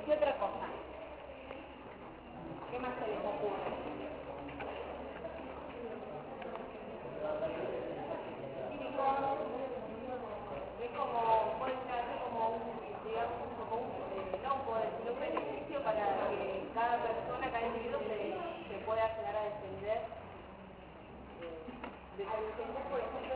¿Qué otra cosa? ¿Qué más se les ocurre? Es como, puede ser como un, digamos, como un, no puedo decir, un beneficio para que cada persona, cada individuo se pueda llegar a defender. De defender, por ejemplo,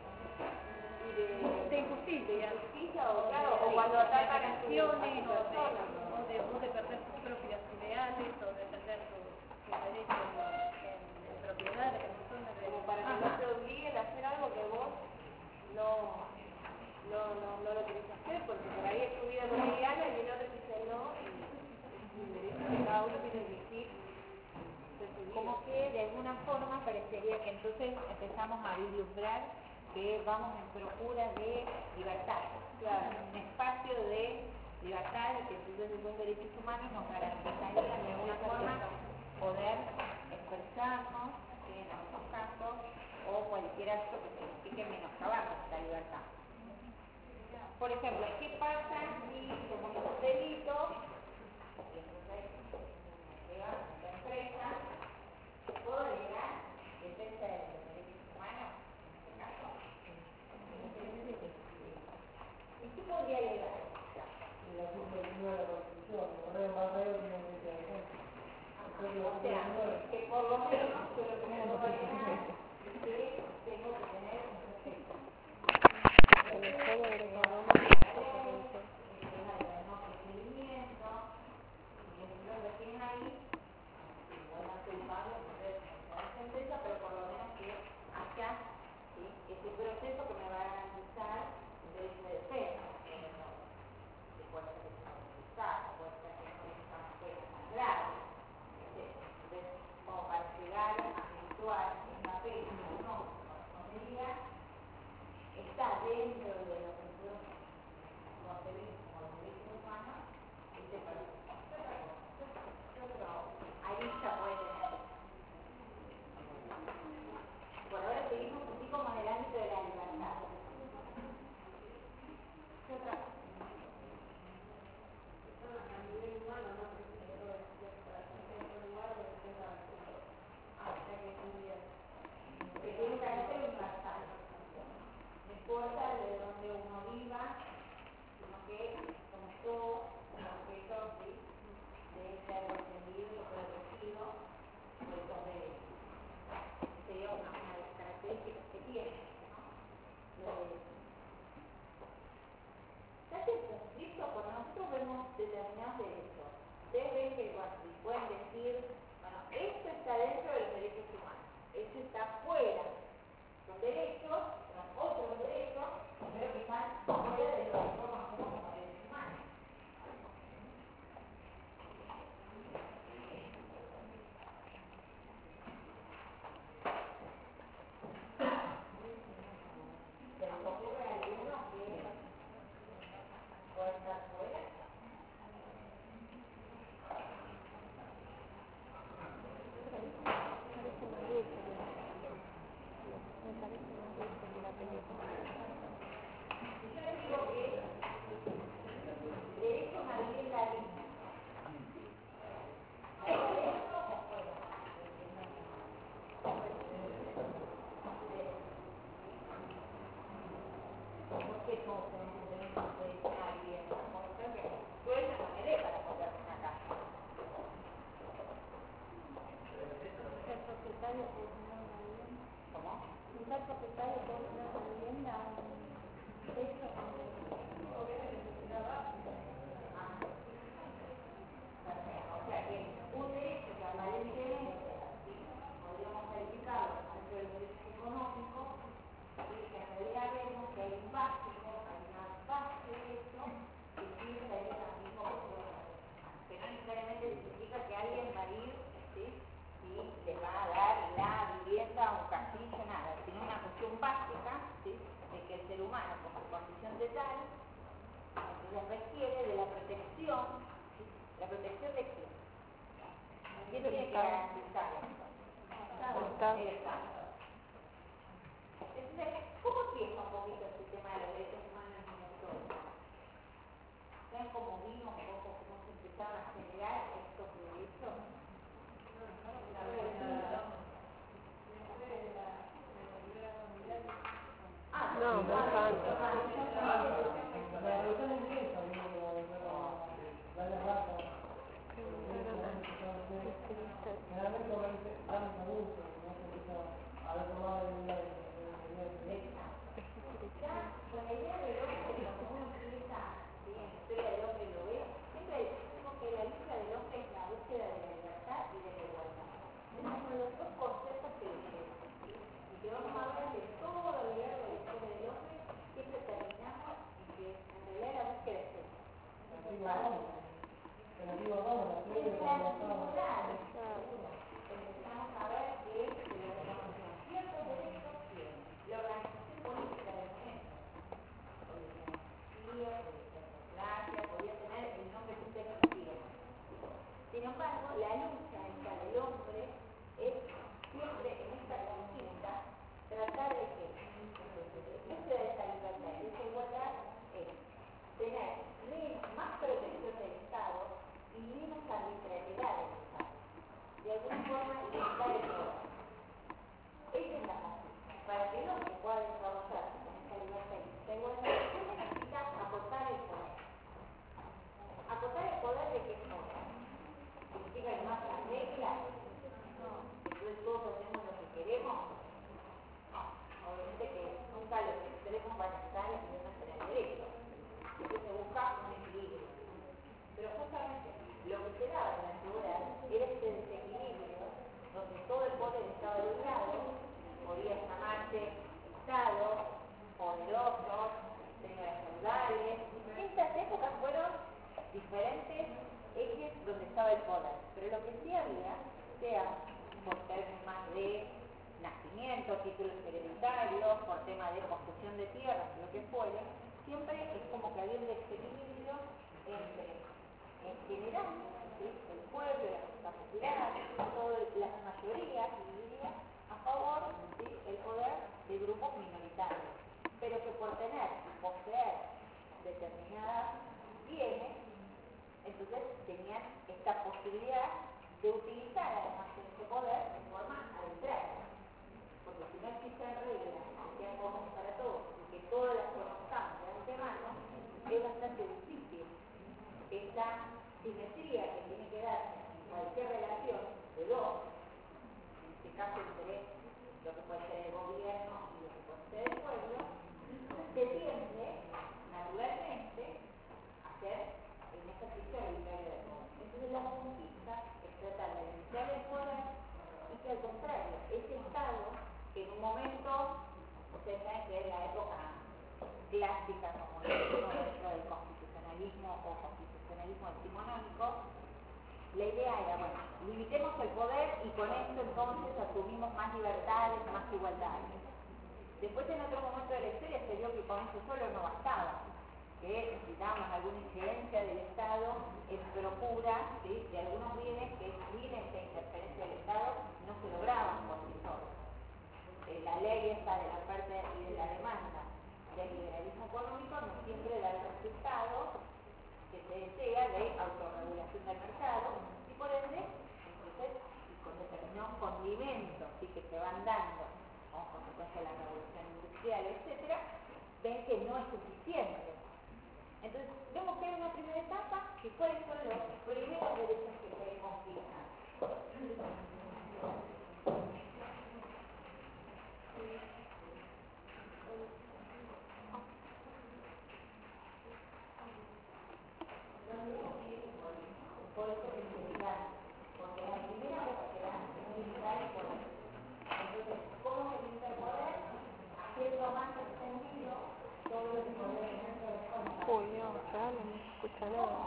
de injusticia, o claro, o cuando atacan a naciones, o de perder sus propios ideales, o defender sus derechos en propiedad de personas. Como para que no te obliguen a hacer algo que vos no lo querés hacer, porque por ahí es tu vida cotidiana y el otro dice no, y derecho que cada uno tiene que elegir. Como que de alguna forma parecería que entonces empezamos a vislumbrar que vamos en procura de libertad, claro, un espacio de libertad y que entonces los derechos humanos nos garantizarían de alguna forma poder expresarnos en algunos casos o cualquier acto que signifique menoscabar nuestra libertad. Por ejemplo, ¿qué pasa si se comete un delito y entonces llega a la empresa? ¿Puedo llegar defensa de los derechos humanos en este caso? ¿Y qué podría llegar? El artículo 1 de la Constitución, el correo más breve tiene que ser defensa. O sea, que por lo menos yo lo que puedo llegar es que tengo que tener un respeto. En el juego de los procedimiento, y eso lo que tienen ahí. Bueno, soy Pablo, pero por lo menos que haya, ¿sí?, ese proceso que me va a garantizar un derecho de defensa, que puede ser que sea utilizado, puede ser que no sea tan grave. Entonces, como para llegar a situar esta pena o no, no diría, está dentro de lo que nosotros concebimos como los derechos humanos, este proceso. Ahí se puede tener. Por ahora seguimos así como en el ámbito de la libertad. ¿Qué otra cosa? A nivel humano, ¿no? O sea que es muy bien. Que tiene un carácter universal. No importa de dónde uno viva, sino que como todo objeto, ¿sí?, debe ser defendido y protegido por estos derechos. Sería una de las características que tiene, ¿no? Se hace conflicto cuando nosotros vemos determinados derechos. Ustedes ven que pueden decir, bueno, esto está dentro de los derechos humanos, esto está fuera. Son derechos, son otros derechos, pero que están fuera de lo que conocemos como derechos humanos. ¿Se les ocurre alguno que pueda estar fuera? Derecho a vivir la vida. ¿Adentro o fuera? ¿Por qué todos tenemos derecho a una vivienda? Por ejemplo, sueldo no me dé para comprarme una casa. ¿Ser propietario por tener una vivienda? ¿Cómo? ¿Ser propietario por tener una vivienda? ¿Eso? O sea que un derecho que aparentemente, ¿sí?, podríamos calificarlo dentro del derecho económico, ¿sí?, que en realidad vemos que hay un básico, hay una base de eso, que sí estaría también como que no necesariamente significa que alguien va a ir, ¿sí?, y le va a dar la vivienda o un castillo, nada, sino una cuestión básica, ¿sí?, de que el ser humano como condición de tal, entonces requiere de la protección. ¿La protección de quién? ¿Quién tiene que garantizar esto? El Estado. Entonces, ¿cómo empieza un poquito este tema de los derechos humanos en la historia? ¿Saben cómo vino un poco, cómo se empezó relativo a cómo la plebe cuando estábamos. Empezamos a ver que se le reconocían ciertos derechos que la organización política del momento, podía tener democracia, podía tener el nombre que usted quisiera. Sin embargo, la lucha esta del hombre es siempre en esta conquista tratar de que el precio de esa libertad y esa igualdad es tener más protección del Estado y menos arbitrariedad del Estado. De alguna forma limitar el poder. Esa es la conquista. Para que no se pueda desarrollar con esa libertad y esa igualdad, se necesita acotar el poder. ¿Acotar el poder de qué forma? ¿Significa que no haya reglas? Entonces todos hacemos lo que queremos. No, obviamente que nunca los extremos van a estar y no tener derecho. Entonces se busca un equilibrio. Pero justamente lo que se daba en la antigüedad era este desequilibrio donde todo el poder estaba de un lado, podía llamarse Estado, poderosos, señores feudales. Estas épocas fueron diferentes ejes donde estaba el poder, pero lo que sí había, sea por temas de nacimiento, títulos hereditarios, por tema de posesión de tierras, lo que fuere, siempre es como que había un desequilibrio entre, en general, ¿sí?, el pueblo, la capacidad, todas las mayorías divididas a favor del poder de grupos minoritarios, pero que por tener y poseer determinadas bienes, entonces tenían esta posibilidad de utilizar además ese poder de forma arbitraria. Porque si no existen reglas que sean comunes para todos y que todas las conozcamos de antemano, es bastante difícil esta simetría que tiene que darse en cualquier relación de dos, en este caso entre lo que puede ser el gobierno y lo que puede ser el pueblo, se tiende naturalmente a hacer el ejercicio arbitrario del poder. Entonces la conquista es tratar de limitar el poder y que al contrario, ese Estado que en un momento, ustedes saben que es la época clásica, como decimos dentro del constitucionalismo o constitucionalismo decimonónico, la idea era, bueno, limitemos el poder y con esto entonces asumimos más libertades, más igualdades. Después en otro momento de la historia se vio que con eso solo no bastaba, que necesitábamos alguna incidencia del Estado en procura, ¿sí?, de algunos bienes que sin esta interferencia del Estado no se lograban por sí solos. La ley esta de la oferta y de la demanda del liberalismo económico no siempre da el resultado que se desea de autorregulación del mercado y por ende, entonces, y con determinados condimentos ¿sí?, que se van dando como consecuencia de la revolución industrial, etcétera, ven que no es suficiente. Entonces, vemos que hay una primera etapa, que cuáles son los primeros derechos que se conquistan. Por eso es militar, porque la primera vez que dan es militar el poder. Entonces, ¿cómo se limita el poder? Haciendo más extendido todo lo que puede dentro de la Uy, no, acá no se escucha nada.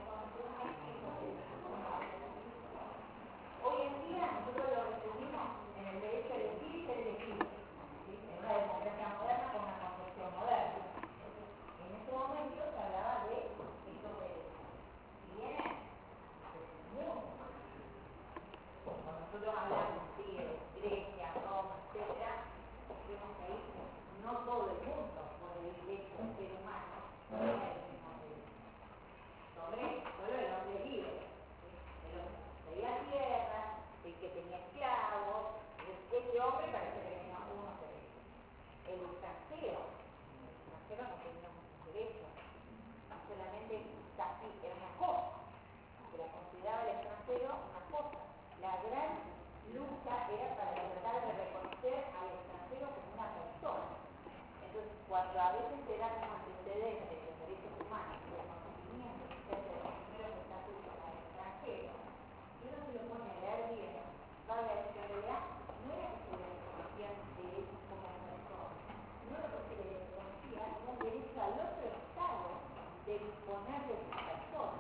Hoy en día nosotros lo resumimos en el derecho a elegir y ser elegido, ¿sí?, en una democracia moderna con una concepción moderna. En ese momento se hablaba de estos derechos. Si bien mucho más. Cuando nosotros hablamos de Grecia, Roma, etcétera, vemos que ahí no todo el mundo por el derecho del ser humano tiene el mismo derecho. Solo el hombre libre, ¿sí?, el hombre que poseía tierra, el que tenía esclavos, ese hombre parece que tenía unos derechos. El extranjero no tenía muchos derechos, solamente casi era una cosa. Se la consideraba el extranjero una cosa. La gran lucha era para tratar de reconocer al extranjero como una persona. Entonces, cuando a veces se da como antecedentes de los derechos humanos, el reconocimiento que se hace de los primeros estatutos al extranjero, y uno se lo pone a leer bien, va a ver que en realidad no era que se le reconocían derechos como persona, no era que se le reconocía un derecho al otro Estado de disponer de sus personas.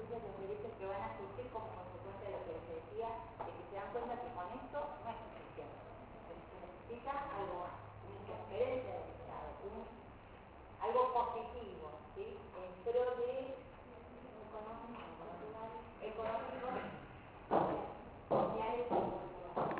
entonces los derechos que van a surgir como consecuencia de lo que les decía, de que se dan cuenta que con esto no es suficiente. Se necesita algo más, una interferencia del Estado, algo positivo, ¿sí? En pro de económico, sociales y culturales.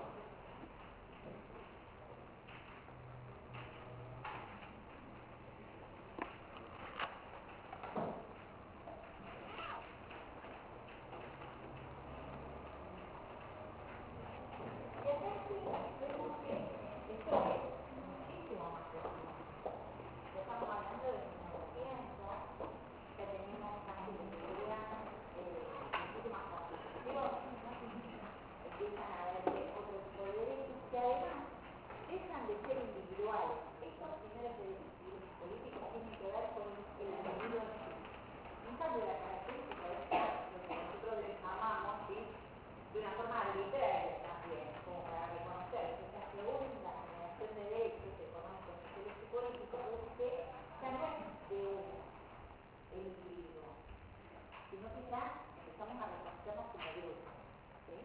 Y acá sí vemos que esto es muchísimo más profundo. Ya estamos hablando de 1900, ya tenemos casi de seguridad, muchísimas constituciones, empiezan a haber otro tipo de derechos que además dejan de ser individuales. Estos primeros derechos políticos tienen que ver con el individuo en sí. En cambio, la característica de esta, lo que nosotros les llamamos, ¿sí?, de una forma arbitraria también, como para reconocer que esta segunda generación de derechos económicos, sociales y políticos es que ya no es de uno, el individuo, sino que ya empezamos a reconocernos como grupo, ¿sí?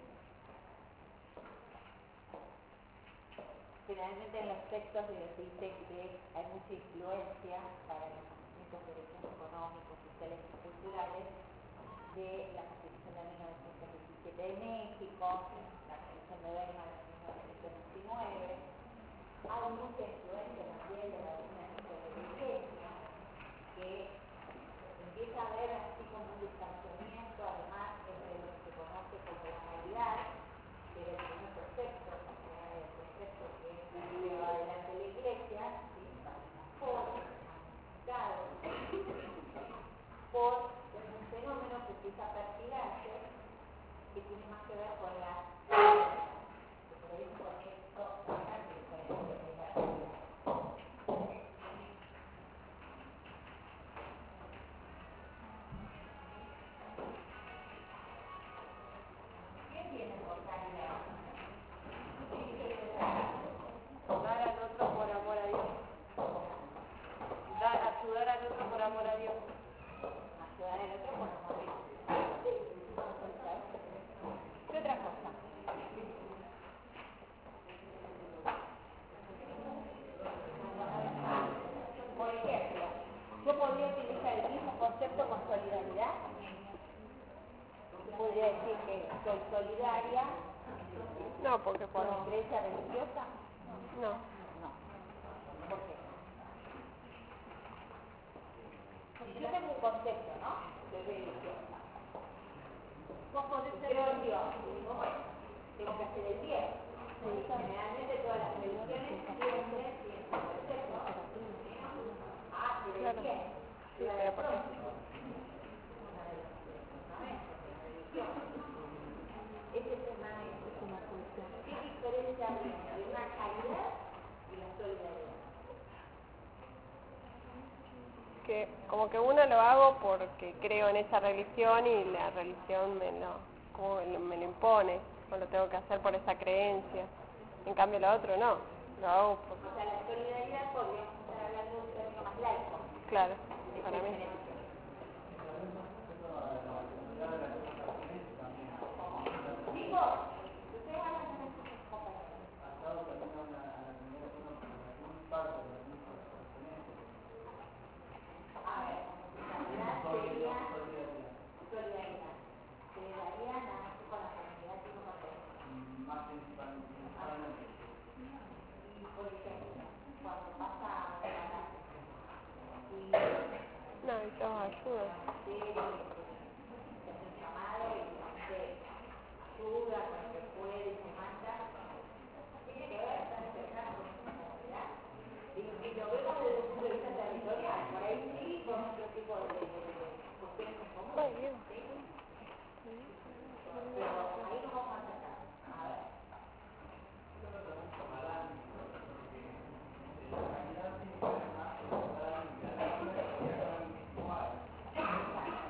Generalmente en los textos se dice que hay mucha influencia para los estos derechos económicos, sociales y culturales de la Constitución de 1917 de México, la Constitución de Weimar de 1919. Hay mucha influencia también de la Iglesia, que empieza a haber así como un distanciamiento, además, entre lo que se conoce como la calidad, que es el primer concepto, el concepto que lleva adelante la Iglesia, ¿sí?, por un fenómeno que empieza a perfilarse, que tiene más que ver con la que por ahí es un concepto bastante diferente de la realidad. ¿Qué viene por calidad? Dar al otro por amor a Dios. Ayudar al otro por amor a Dios. Ayudar al otro por amor a Dios. ¿Qué otra cosa? Por ejemplo, yo podría utilizar el mismo concepto con solidaridad. Podría decir que soy solidaria. No, porque ¿Por por... creencia religiosa? No. No. ¿Por qué? Si yo tengo un concepto, ¿no?, de religión. Vos podés ser creo en Dios. Y digo, bueno, tengo que hacer el bien. Generalmente todas las religiones siempre tienen un concepto a hacer el Claro. bien. Sí, pero ¿por qué? Una de las fundamentos de la religión. Ese es una función. ¿Qué diferencia habría entre una caridad y la solidaridad? Que como que uno lo hago porque creo en esa religión y la religión me lo impone, o lo tengo que hacer por esa creencia. En cambio lo otro no, lo hago por... O sea, la solidaridad podríamos estar hablando de un término más laico. Claro, para mí. Chicos, ustedes van a tener sus compañeros. A ver, solidaridad sería solidaridad. Se le daría nada más con la comunidad que uno pertenece. Más principalmente. Por ejemplo, cuando pasa una catástrofe y No, y todos ayudan. se hace un llamado y se ayuda con lo que puede y se manda, tiene que ver tan cercano con esa comunidad. Y lo vemos desde un punto de vista territorial, por ahí sí, con otro tipo de cuestiones en común. Muy bien. ¿Sí? Pero ahí nos vamos a acercar. A ver.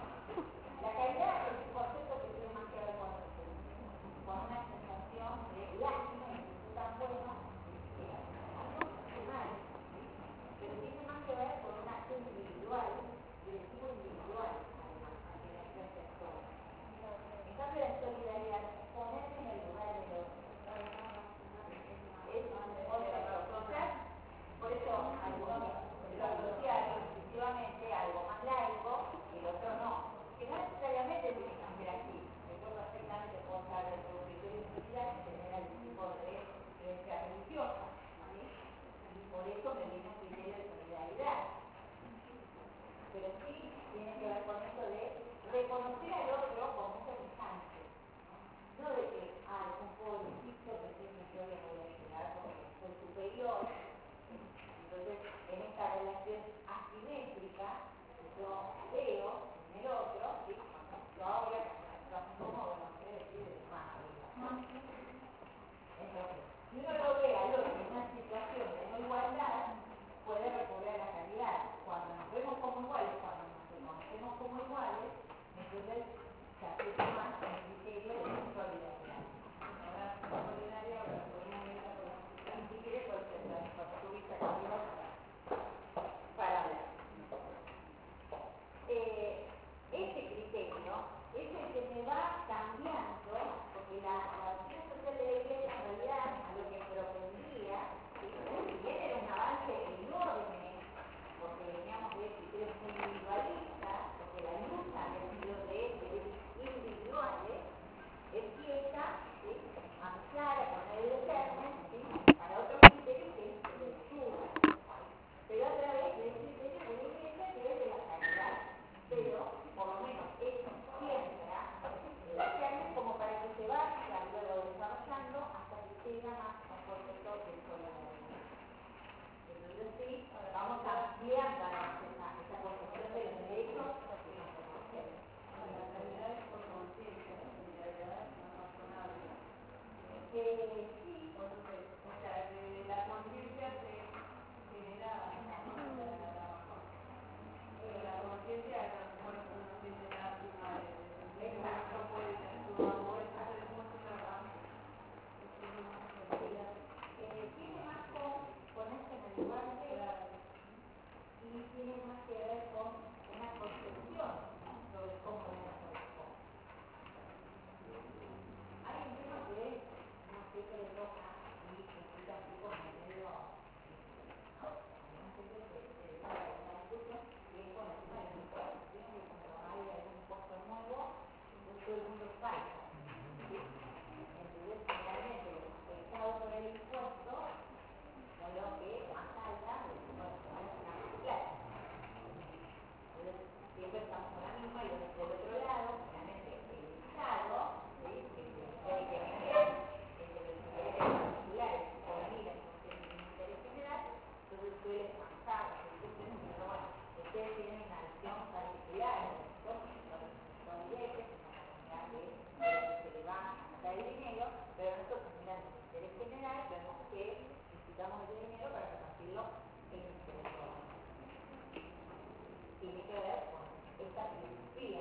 La calidad es un concepto que tiene más que ver con una sensación de pero sí tiene que ver con eso de reconocer al otro como un semejante, no de que, es un pobrecito que tiene que voy a llegar porque soy superior. Entonces, en esta relación asimétrica, yo veo en el otro, ¿sí? Yo ahora, como no sé decir de más. Entonces, si uno lo ve al otro en una situación de no igualdad, puede recurrir a la calidad. Cuando nos vemos como iguales, cuando nos reconocemos como iguales, entonces se aplica más el criterio de solidaridad. Ahora, solidaridad, ahora podemos ver la si quiere, pues subirse acá arriba para hablar. Este criterio es el que me va cambiando, porque la doctrina social de la Iglesia en realidad a lo que propondía, si bien era un avance enorme, porque veníamos de criterios muy individualistas, porque la lucha había sido de derechos individuales, empieza, ¿sí?, a mezclar, a poner el germen, ¿sí?, para otro criterio que es el de lectura. Pero a través del criterio de la Iglesia que es de la caridad. Pero, por lo menos, esto siembra el germen como para que se vaya luego desarrollando hasta que llega más a un concepto de solidaridad. Entonces, sí, vamos ampliando esa concepción de los derechos que nos reconocemos. La calidad es por conciencia, la solidaridad es más razonable. Sí, O sea, la conciencia se genera pero la conciencia es a lo mejor una siente lástima de sentir que no puede tener su amor, entonces es mucho más rápido. tiene más con ponerse en el lugar de y tiene más que ver con una concepción sobre cómo debe ser las cosas. Hay un tema que no siempre le toca y se explica así como medio y es con el tema del impuesto. Vieron que cuando hay algún impuesto nuevo, entonces todo el mundo salta. Entonces, generalmente los afectados por el impuesto son los que más saltan de los que van a ganar más plata. Entonces, siempre estamos con la misma y del otro lado, realmente el Estado, ¿sí?, que es el que genera entre los intereses particulares o mira el interés general, entonces suele pasar, pero bueno, ustedes tienen una visión particular, son directos, son la comunidad que se le va a sacar el dinero, pero nosotros mirando el interés general vemos que necesitamos ese dinero para repartirlo en el territorio. Tiene que ver con esta filosofía,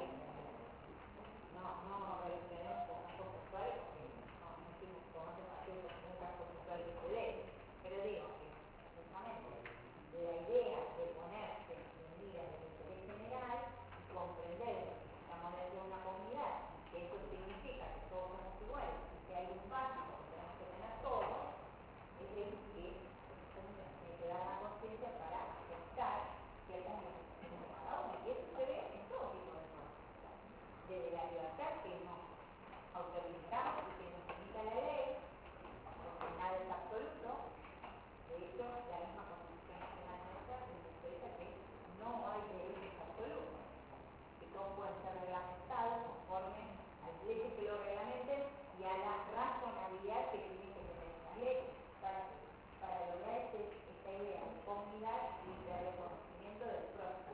no relacionemos con casos puntuales, porque no hicimos con otros partidos con un caso puntual que se dé, pero digo que precisamente la idea de ponerse en mira del interés general y comprender que estamos dentro de una comunidad, que eso significa que todos somos iguales y que hay un básico que tenemos que tener todos, es el que te da la conciencia para aceptar que hay una diferencia de cada uno. Y eso se ve en todo tipo de cosas. Desde la libertad que nos autolimitamos y que nos limita la ley, porque nada es absoluto. De hecho, la misma Constitución Nacional nuestra nos expresa que no hay derechos absolutos, que todos pueden ser reglamentados conforme a las leyes que lo reglamenten y a la razonabilidad que tienen que tener las leyes para lograr esta idea de comunidad y de reconocimiento del próximo.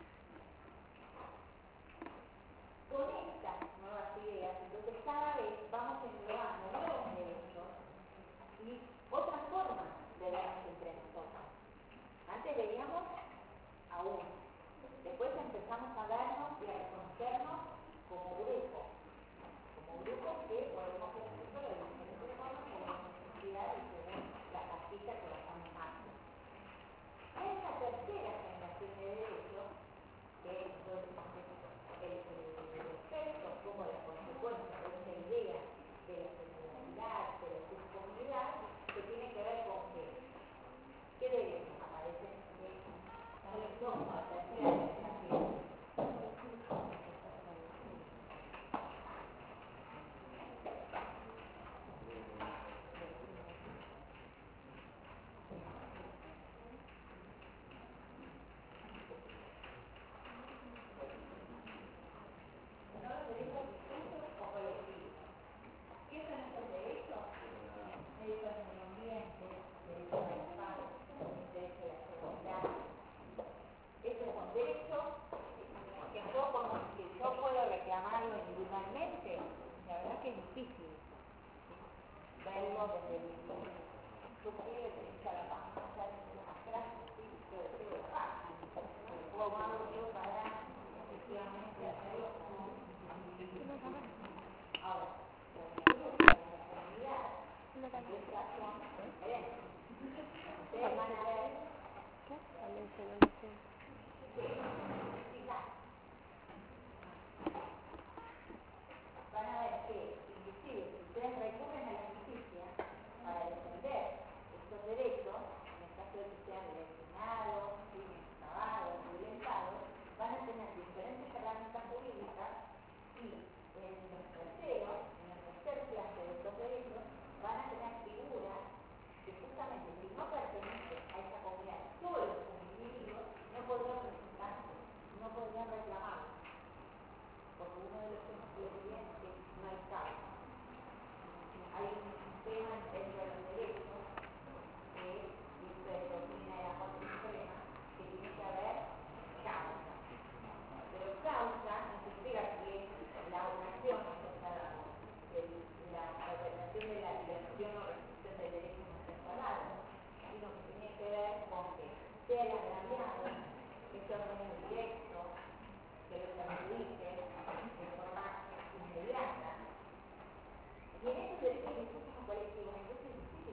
Con estas nuevas ideas, entonces cada vez vamos englobando nuevos derechos y otras formas de vernos entre nosotros. Antes veíamos a uno, después empezamos a vernos y a reconocernos como grupo que podemos ejercer de diferentes formas según necesidad y según la cajita que vayamos dando. Hay una tercera generación de derechos que es el efecto como la consecuencia de esta idea de la solidaridad, de la subcomunidad, que tiene que ver con qué derechos aparecen como la tercera generación. Y en los terceros, en el tercer clase de estos derechos, van a tener figuras que justamente si no pertenecen a esa comunidad solos como individuos, no podrían presentarse, no podrían reclamarlo. Porque uno de los temas que le piden es que no hay causa. Hay un tema dentro de los derechos que dice la doctrina de la Corte Suprema que tiene que haber causa. Pero causa no significa que la ocasión, o sea, la interpretación de la liberación o restricción del derecho no está salado, sino que tiene que ver con que sea el agraviado que se ordene directo, que lo perjudique de forma inmediata. Y en estos derechos colectivos, entonces existe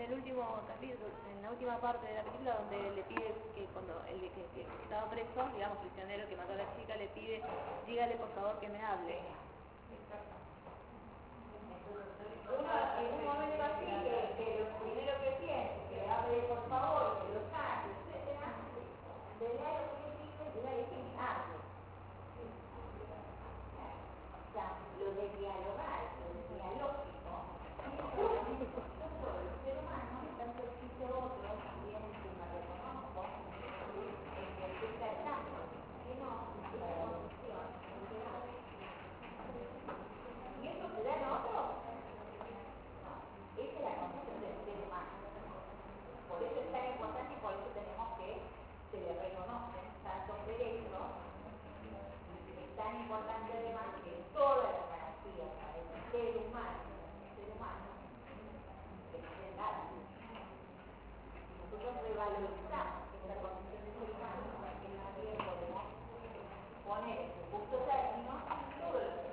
el último capítulo, en la última parte de la película, donde le pide que cuando el que estaba preso, digamos, prisionero que mató a la chica, le pide, dígale por favor que me hable. Uno en un momento así que lo primero que piensa, que le hable por favor, que lo saque, etcétera, de lea lo que le dice, de lea que me hable. O sea, lo de dialogar, lo de dialógico, el ser humano, tanto existe otro, también que me reconozco, en que existe el cambio, que no, es la evolución, ¿y eso se da en otro? Esa es la concepción del ser humano. Por eso es tan importante y por eso tenemos que se le reconocen tantos derechos. Es tan importante además que todas las garantías para el ser humano, que no se nada. Nosotros revalorizamos esta concepción del ser humano para que también podemos poner en su justo término todo lo que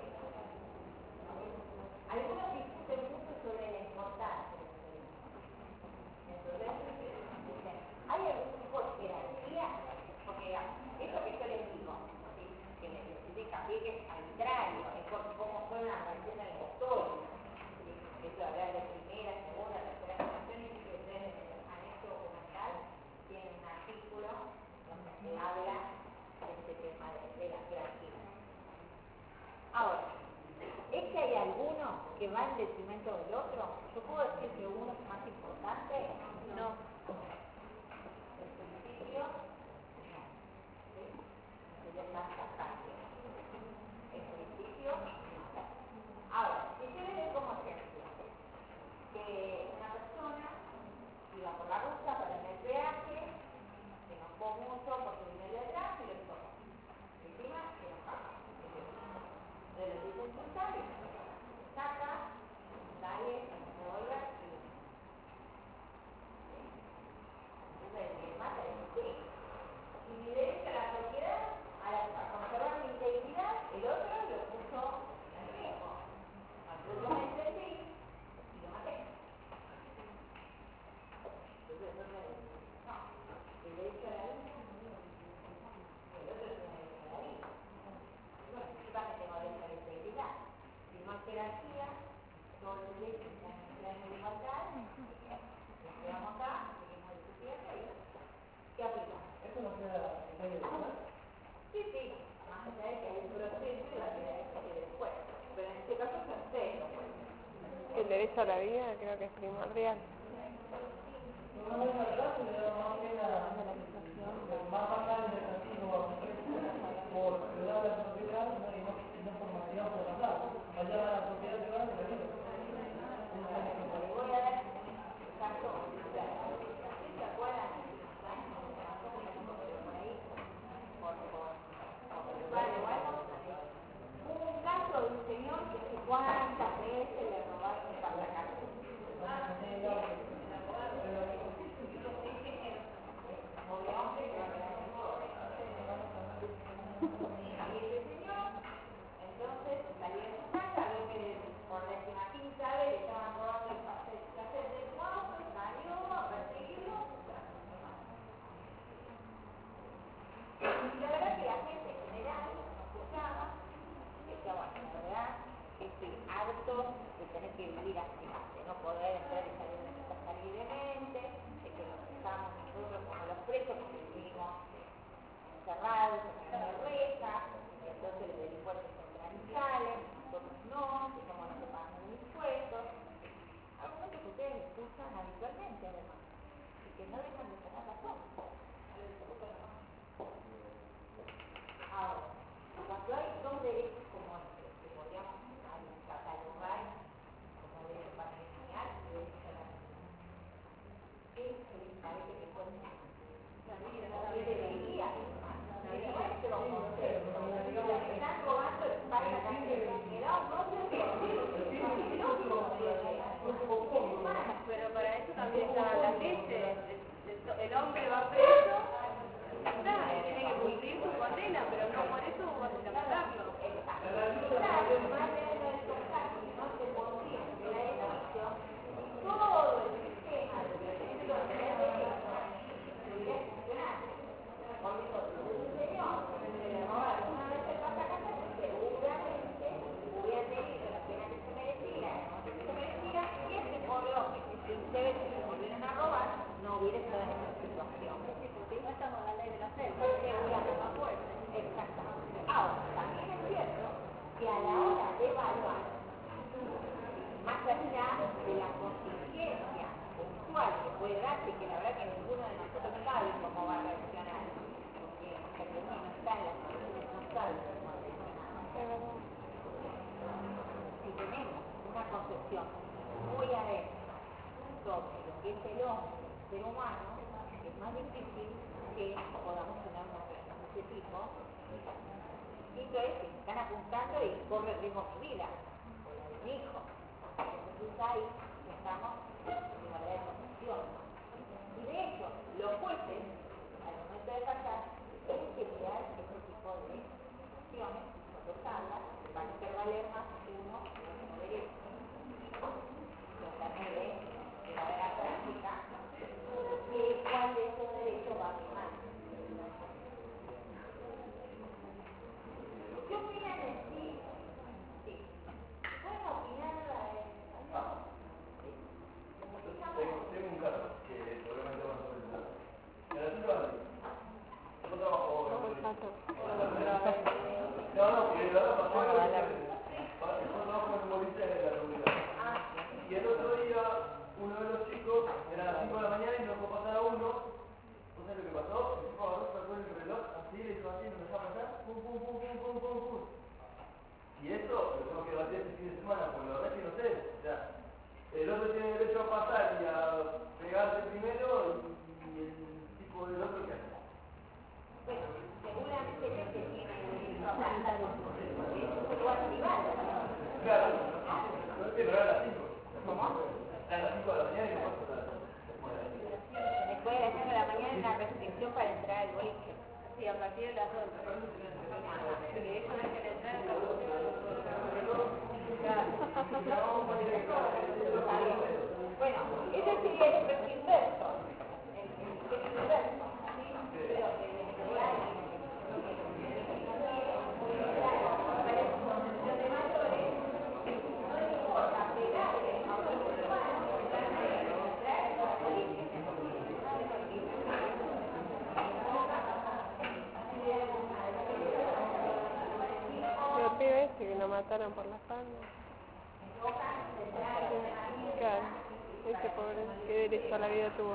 algunos discuten mucho sobre la importancia del ser humano. Entonces, dicen, ¿hay algún tipo de jerarquía? Porque eso que yo les digo, ¿sí? Que les explica que es arbitrario, es por cómo fue la relación en la historia. ¿Sí? Eso hablar de primera, segunda, tercera generación, y que ustedes en el anexo documental tienen un artículo donde se habla de este tema de la jerarquía. Ahora, ¿es que hay alguno que va en detrimento del otro? ¿Yo puedo decir que uno es más importante? No. ¿El principio? No. ¿Sí? Sería más bastante. ¿El principio? No. Ahora, si yo le doy como ejemplo que una persona iba por la ruta para el peaje, se enojó mucho porque vino de atrás y lo tocó. Encima se enojaba. Le dice el puntario, saca, dale, revuelve y entonces el mata es sí. Y mi derecho a la propiedad, a conservar mi integridad, el otro lo puso en riesgo. Entonces yo me entendí y lo maté. Entonces no, el derecho a la vida, el otro tiene derecho a la vida. Bueno, yo también tengo derecho a la integridad. Si no hay jerarquía, todos los derechos están en pleno de igualdad, nos quedamos acá, seguimos discutiendo y ¿qué aplicamos? ¿Eso no queda en medio de lugar? Sí, sí, más allá de que hay un proceso y la jerarquía que después, pero en este caso es un cero, pues. El derecho a la vida creo que es primordial. No, la verdad se le da más pena, más allá del castigo por privar la propiedad y no por material por andar. Allá la propiedad privada se le dice. Le voy a dar un caso claro. No sé si se acuerdan de los años que pasó con el por ahí, por Uruguay o algo. Hubo un caso de un señor que no sé cuántas veces le robaron un pasacazo. Pobre hombre que va a quedar en pobre. Y ese señor, entonces, salió de su casa, vio que por 15ª vez le estaban robando el placer de su auto, salió a perseguirlo. Y la verdad que la gente en general no escuchaba, decía, bueno, la verdad estoy harto de tener que vivir así, de no poder entrar y salir de mi casa libremente, de que nos estamos nosotros como los presos, porque vivimos encerrados en la reja, y entonces los delincuentes son radicales, nosotros no, que como no se pagan los impuestos, argumentos que ustedes escuchan habitualmente además, y que no dejan de tener razón. Ahora, cuando hay dos derechos como estos, que podríamos catalogar como derecho patrimonial y derecho a la vida, ¿qué les parece que puede ser? ¿Qué debería ser más? Es nuestro concepto. Me están robando el pasacalle. Me da un otro que es lógico. Pero para eso también está la ley. El hombre va preso, tiene que cumplir su condena, pero no por eso vas a matarlo. Exacto. Claro, más allá de estos casos, no se podría, se la he dicho, todo el sistema de puntual que puede darse y que la verdad que ninguno de nosotros sabe cómo va a reaccionar, porque hasta que uno no está en las familias no sabe cómo va a reaccionar. Si tenemos una concepción muy adentro sobre lo que es el hombre, el ser humano, es más difícil que podamos tener una relación de ese tipo. Y entonces me están apuntando y corre riesgo mi vida, mi hijo. Entonces ahí estamos en igualdad de condición. Y de hecho, los jueces, al momento de pasar, tienen que mirar este tipo de cuestiones, cuando hablan, van a hacer valer más uno u otro derecho. Lo también de la verdad práctica, que cuál de esos derechos va a primar. ¿Qué opinan de sí? Sí. ¿Pueden opinar de Tengo un caso que seguramente van a solicitar. En la ciudad, yo trabajo en policía. No, que la verdad pasó algo. Yo trabajo en policía de la comunidad. Y el otro día, uno de los chicos, era las 5 de la mañana y no dejó pasar a uno. Entonces lo que pasó, el chico agarró, sacó el reloj, así, le hizo así, no dejaba pasar, pum, pum, pum, pum, pum, pum, pum. Y esto lo tengo que debatir este fin de semana, porque la verdad es que no sé. O sea, el otro tiene derecho a pasar y a pegarse primero y el tipo del otro que hace. Bueno, seguramente no es que tiene derecho a pasar, porque es un lugar privado. Claro, no es que no era a las 5. ¿Cómo? Era a las 5 de la mañana y no pasa nada. Después de las 5 de la mañana hay una restricción para entrar al boliche. Sí, a partir de las 12. Si le dejan a que le entrar, Bueno, ese sería el efecto inverso. El efecto inverso. Pero para la condición de mayores, no le importa pegarle a un ser humano, traerlo al boliche. El pibe este que lo mataron por la espalda. Claro, ese pobre, qué derecho a la vida tuvo.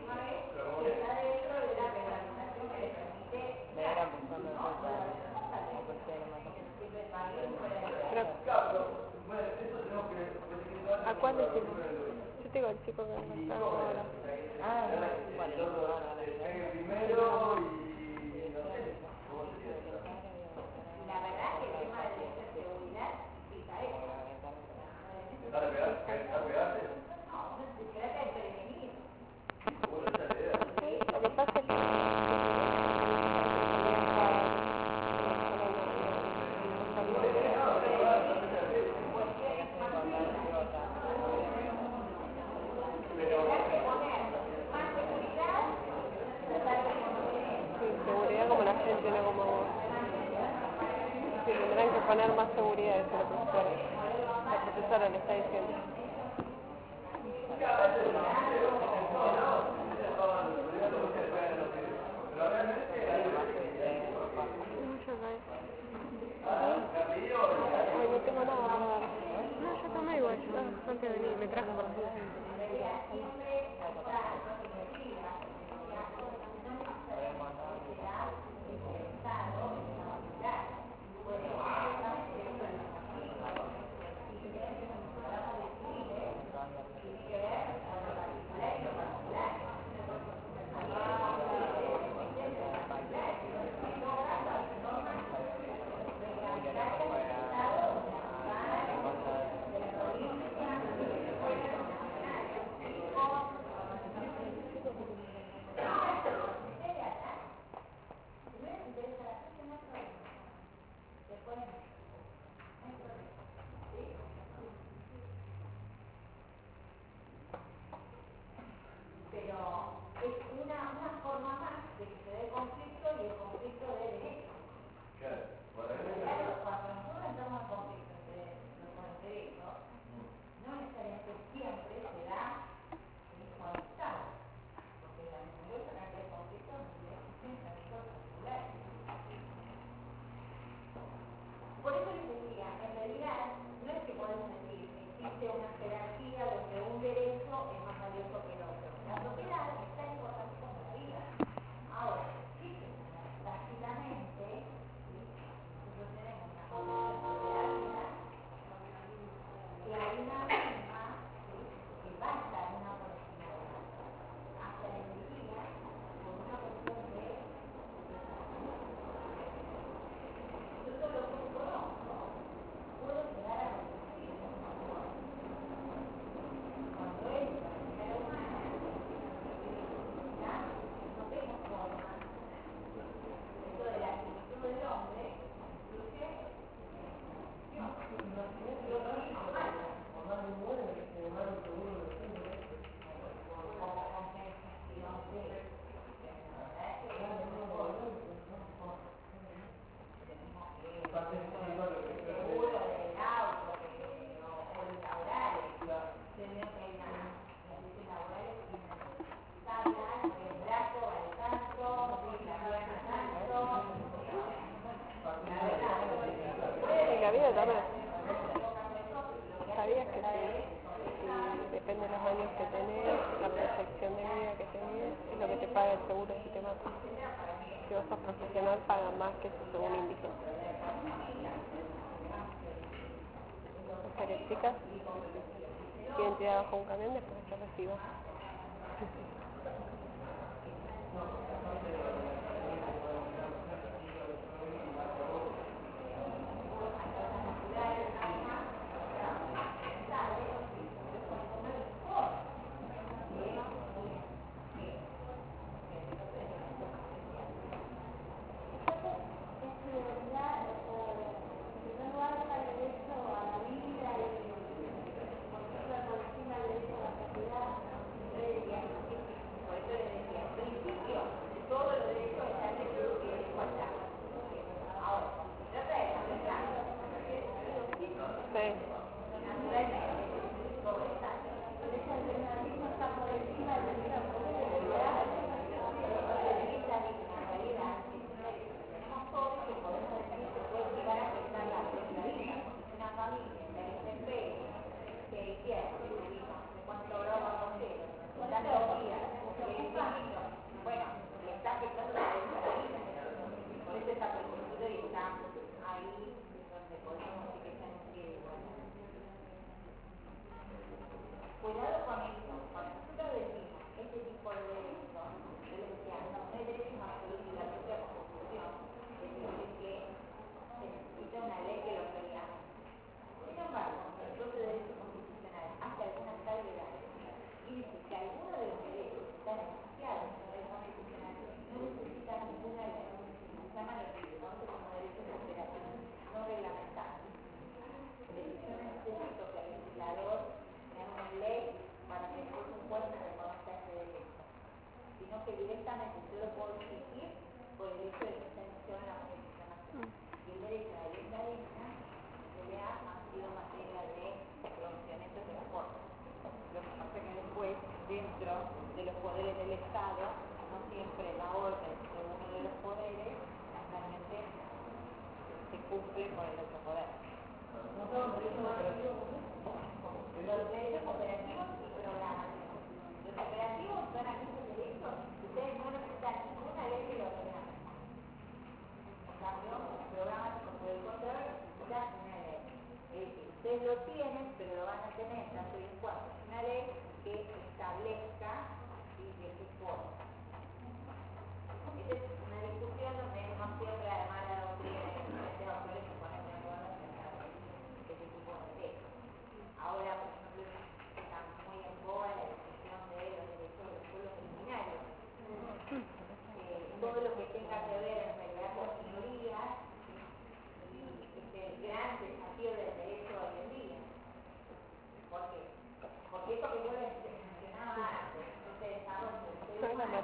Pero, ¿a cuál decimos? Yo tengo el chico que me está ahora. Ah, el primero y no sé, ¿cómo se dice? La verdad que el tema de la seguridad implica eso. ¿Para pegarse? No, se trata de prevenir. Bueno, esa es la idea. Lo que pasa es que seguridad como la gente, no como vos. Sí, tendrán que poner más seguridad, dice la profesora. La profesora le está diciendo. Ay, no tengo nada para dar. No, yo tomé igual, yo antes de venir me trajo para hacer. Pero es una forma más de que se dé el conflicto y el conflicto de derechos. Claro, cuando nosotros entramos en conflicto con los derechos, no necesariamente siempre se da el mismo estado, porque la numerosa cantidad de conflictos donde existen conflictos particulares. Por eso les decía, en realidad no es que podemos decir existe una jerarquía donde un derecho es más valioso que el otro. La también. ¿Sabías que si depende de los años que tenés, la proyección de vida que tenés, es lo que te paga el seguro si te mata? Si vos sos profesional, pagan más que si sos un indigente. Mujeres chicas, tienen tirada bajo un camión después de que reciban. Cuidado con esto, cuando nosotros decimos este tipo de derechos, yo les decía, no es derecho absoluto y la propia Constitución, es decir, que se necesita una ley que lo reglamente. Sin embargo, el propio derecho constitucional hace algunas salvedades y dice que algunos de los derechos que están enunciados en la ley constitucional no necesitan ninguna ley, se llaman los que se conocen como derechos operativos, no reglamentados. Yo no necesito que el legislador una ley para que después un juez me reconozca ese derecho, sino que directamente yo lo puedo exigir por el hecho de que está enunciado en la Constitución Nacional. Y el derecho a la vivienda digna ha sido materia de pronunciamientos de la Corte. Lo que pasa es que después, dentro de los poderes del Estado, no siempre la orden de uno de los poderes realmente se cumple con el otro poder. Los derechos operativos y programación. Los operativos son aquellos derechos que ustedes no necesitan ninguna ley que lo reglamenten. En cambio, los programas como el control necesitan una ley. Es decir, ustedes lo tienen, pero lo van a tener tanto y cuando una ley que establezca y que se impone. Esta es una discusión donde no siempre además la doctrina y los diferentes autores se ponen de acuerdo en este tipo de derechos. Ahora, por ejemplo, está muy en boga la discusión de los derechos de los pueblos originarios. Todo lo que tenga que ver en realidad con minorías es el gran desafío del derecho hoy en día. ¿Por qué? Porque esto que yo les mencionaba antes, este desarrollo del ser humano,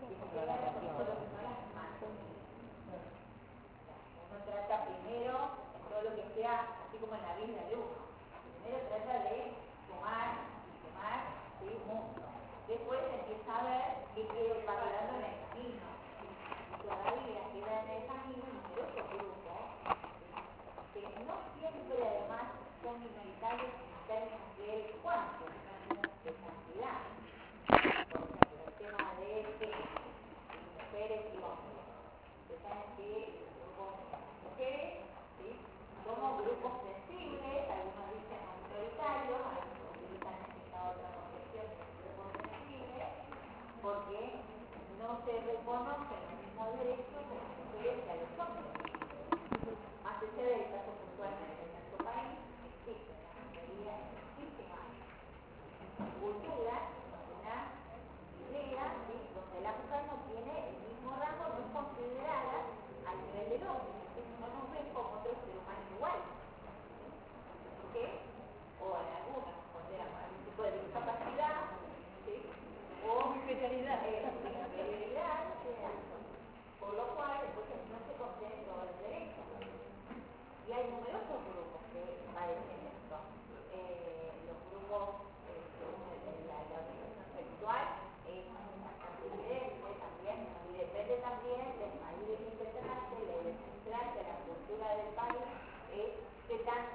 uno trata primero en todo lo que sea, así como en la vida de uno. Primero trata de tomar y quemar el mundo. Después empieza a ver qué quiere ir quedando en el camino. Y todavía queda en el camino numerosos grupos que no siempre además son minoritarios en términos de cuánto, de cantidad. Por ejemplo, el tema de mujeres y hombres. Ustedes saben que grupos de mujeres, ¿sí?, somos grupos sensibles, algunos dicen autoritarios, algunos utilizan esta otra concepción de grupos sensibles, porque no se reconocen los mismos derechos de las mujeres que a los hombres. Más allá del caso puntualmente en nuestro país, existe la mayoría en muchísimas culturas, una idea, ¿sí?, donde la mujer no tiene el mismo rango, no es considerada al nivel del hombre, no nos ven como otro ser humano igual. ¿Sí? O en algunos consideran algún tipo de discapacidad, ¿sí?, o Inferioridad. Inferioridad, por lo cual entonces no se conceden todos los derechos. Y hay numerosos grupos que padecen esto. Los grupos, la orientación sexual es bastante evidente también, y depende también del país del que se trate, la idiosincrasia, la cultura del país, es que tan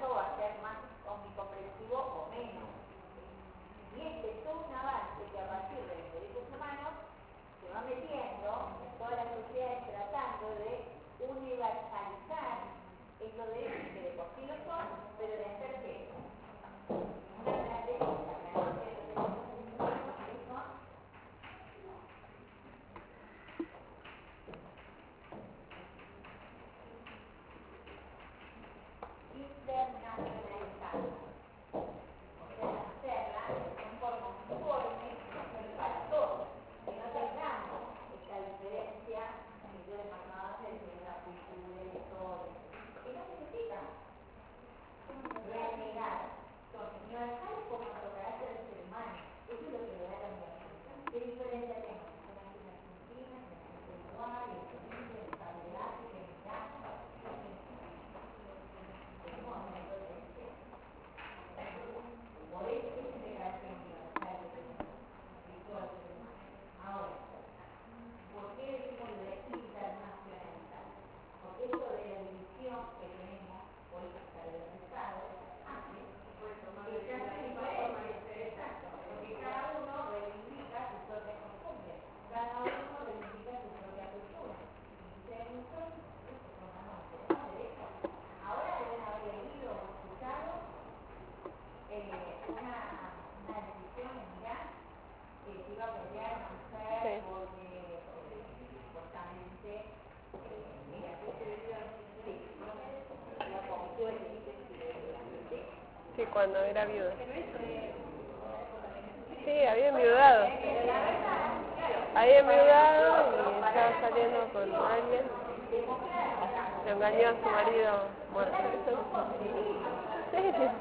cuando era viuda. Pero eso es Sí, había enviudado. Había enviudado y estaba saliendo con alguien. Lo engañó a su marido muerto. Sí.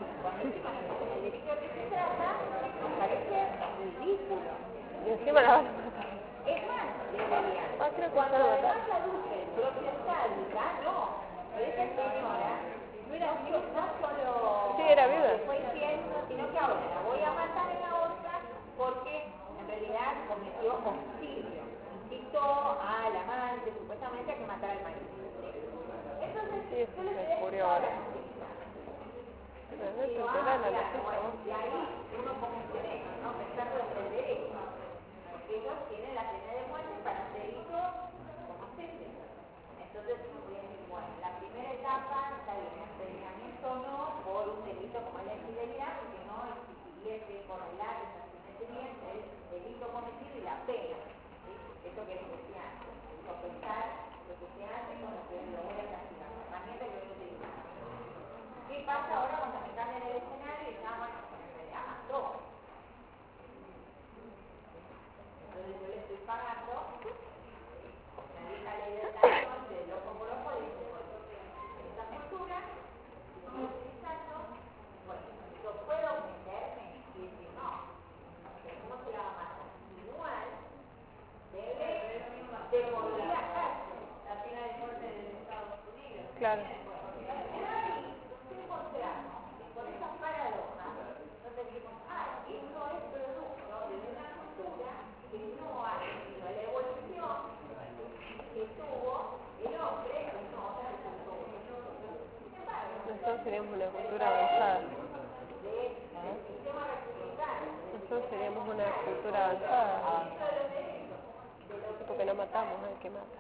Y encima la van a matar. Es más, debería. Ah, creo que Cuando ya lo además mataron. la lucha el propio Sádica, no. Esa señora no solo Sí, era viuda. le fue infiel, sino que ahora la voy a matar en la otra porque en realidad cometió homicidio. Incitó al amante supuestamente a que matara al marido. Entonces, Sí, eso se descubrió ahora. Pero no te enterás la noticia, vos. y ahí uno como un derecho, ¿no? Pensando en el derecho. Porque ellos tienen la pena de muerte para un delito como este. Entonces, bueno, la primera etapa está bien, empeñamiento no por un delito como la infidelidad, porque no instituyese correlar esas simetrías el delito cometido y la pena. ¿Sí? Eso que les decía antes, sopesar lo que se hace con lo que lo voy a castigar, la herramienta que voy a utilizar. ¿Qué pasa ahora cuando me cambian el escenario y ya, bueno, en realidad mató? Entonces yo le estoy pagando la vieja ley del talión, de loco por ojo, dice, bueno, esta cultura, si estoy utilizando, bueno, yo puedo meterme y decir, no, ¿cómo se la va a matar? Igual, debe de morir a cárcel, la pena de muerte de Estados Unidos. Claro. Pero ahí encontramos que con esas paradojas nos decimos, esto es producto de una cultura que no ha tenido la evolución que tuvo el hombre en otras culturas. Sin embargo, Nosotros seríamos una cultura avanzada. del sistema republicano, Nosotros seríamos una cultura avanzada. de los derechos, de los Sí, porque no matamos al que mata.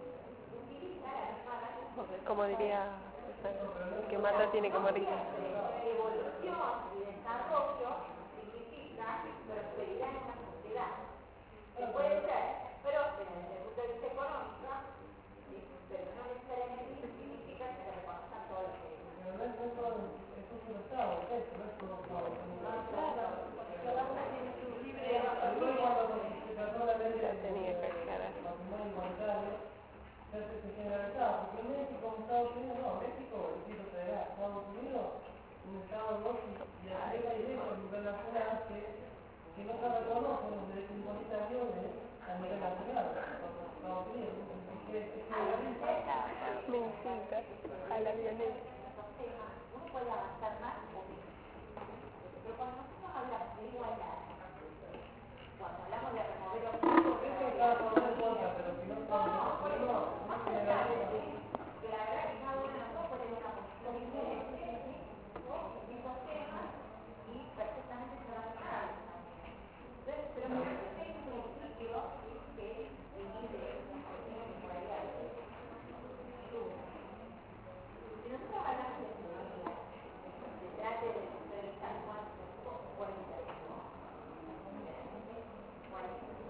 Porque, como diría Susana, el que mata tiene que morir. evolución y desarrollo significa prosperidad en una sociedad. Que puede ser próspera desde el punto de vista económico, ¿sí? Pero no necesariamente significa que se reconozcan todos los derechos. Pero no es todo el Estado, no es todo Estado. cada uno tiene su libre Después cuando se trató la ley La del tenía que aclarar. matrimonio igualitario, se generalizaba, porque en México, en Estados Unidos, no, México, el Distrito Federal, Estados Unidos, un Estado de dos y aquí hay leyes internacionales que no se reconocen los derechos igualitarios a nivel nacional, los Estados Unidos. Me incita a la violencia. Uno puede avanzar más o menos. Pero cuando nosotros hablamos de igualdad, cuando hablamos de remover obstáculos, Eso está todo en contra, pero si no, por eso, más allá de que la verdad que cada uno de nosotros puede tener una posición diferente o en esos temas y perfectamente trabajables también. Entonces, pero me parece que hay un principio que divide las igualdades. Si nosotros hablamos de economía, se trate de revisar cuántos son cualitativos. Cualitativos.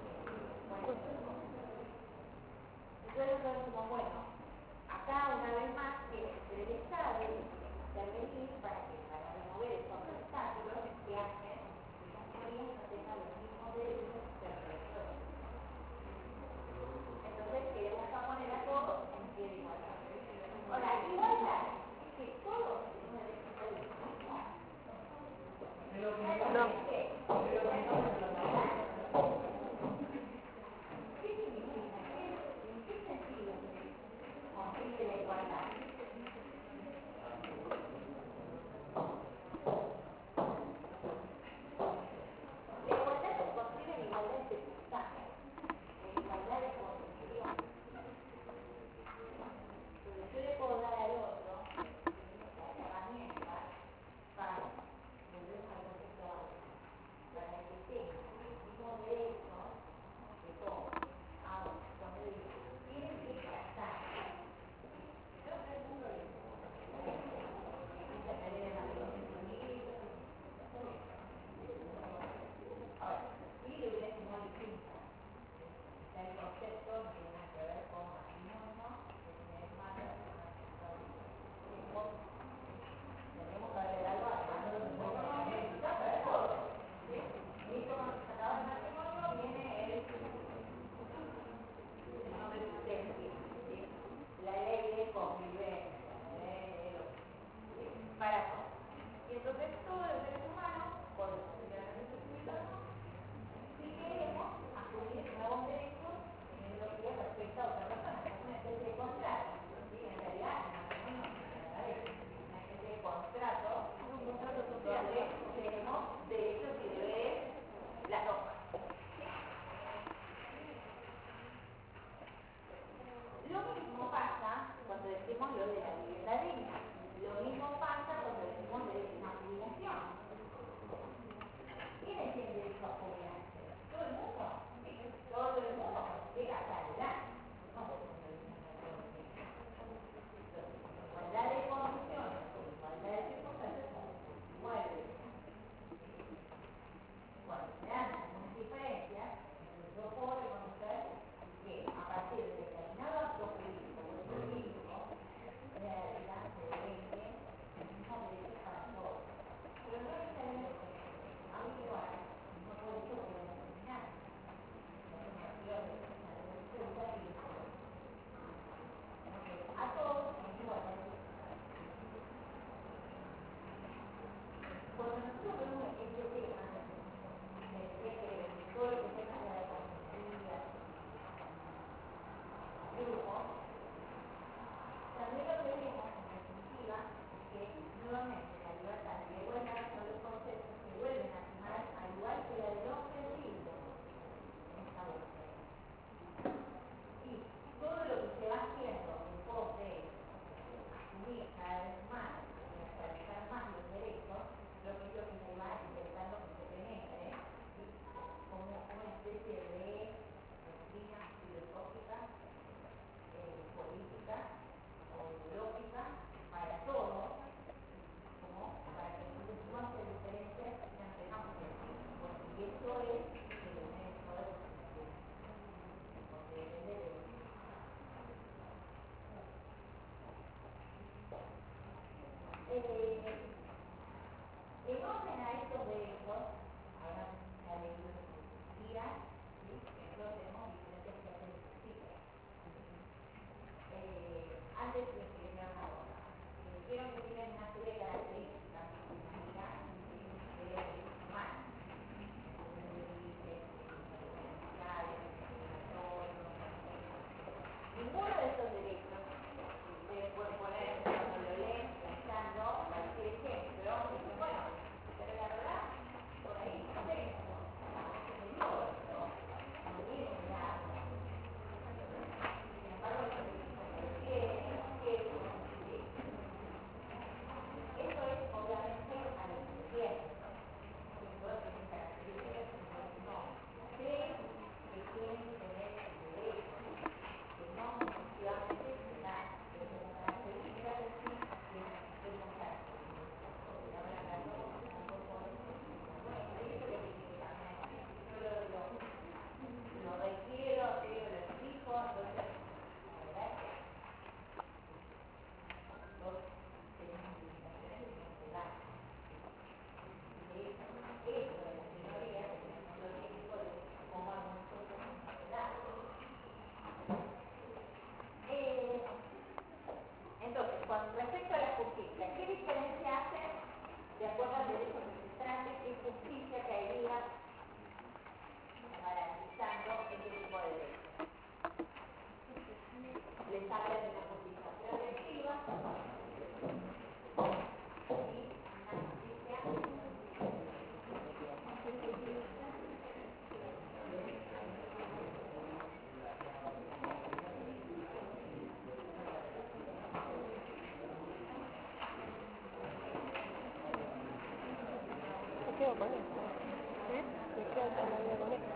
quedo con eso. Me quedo todavía con eso.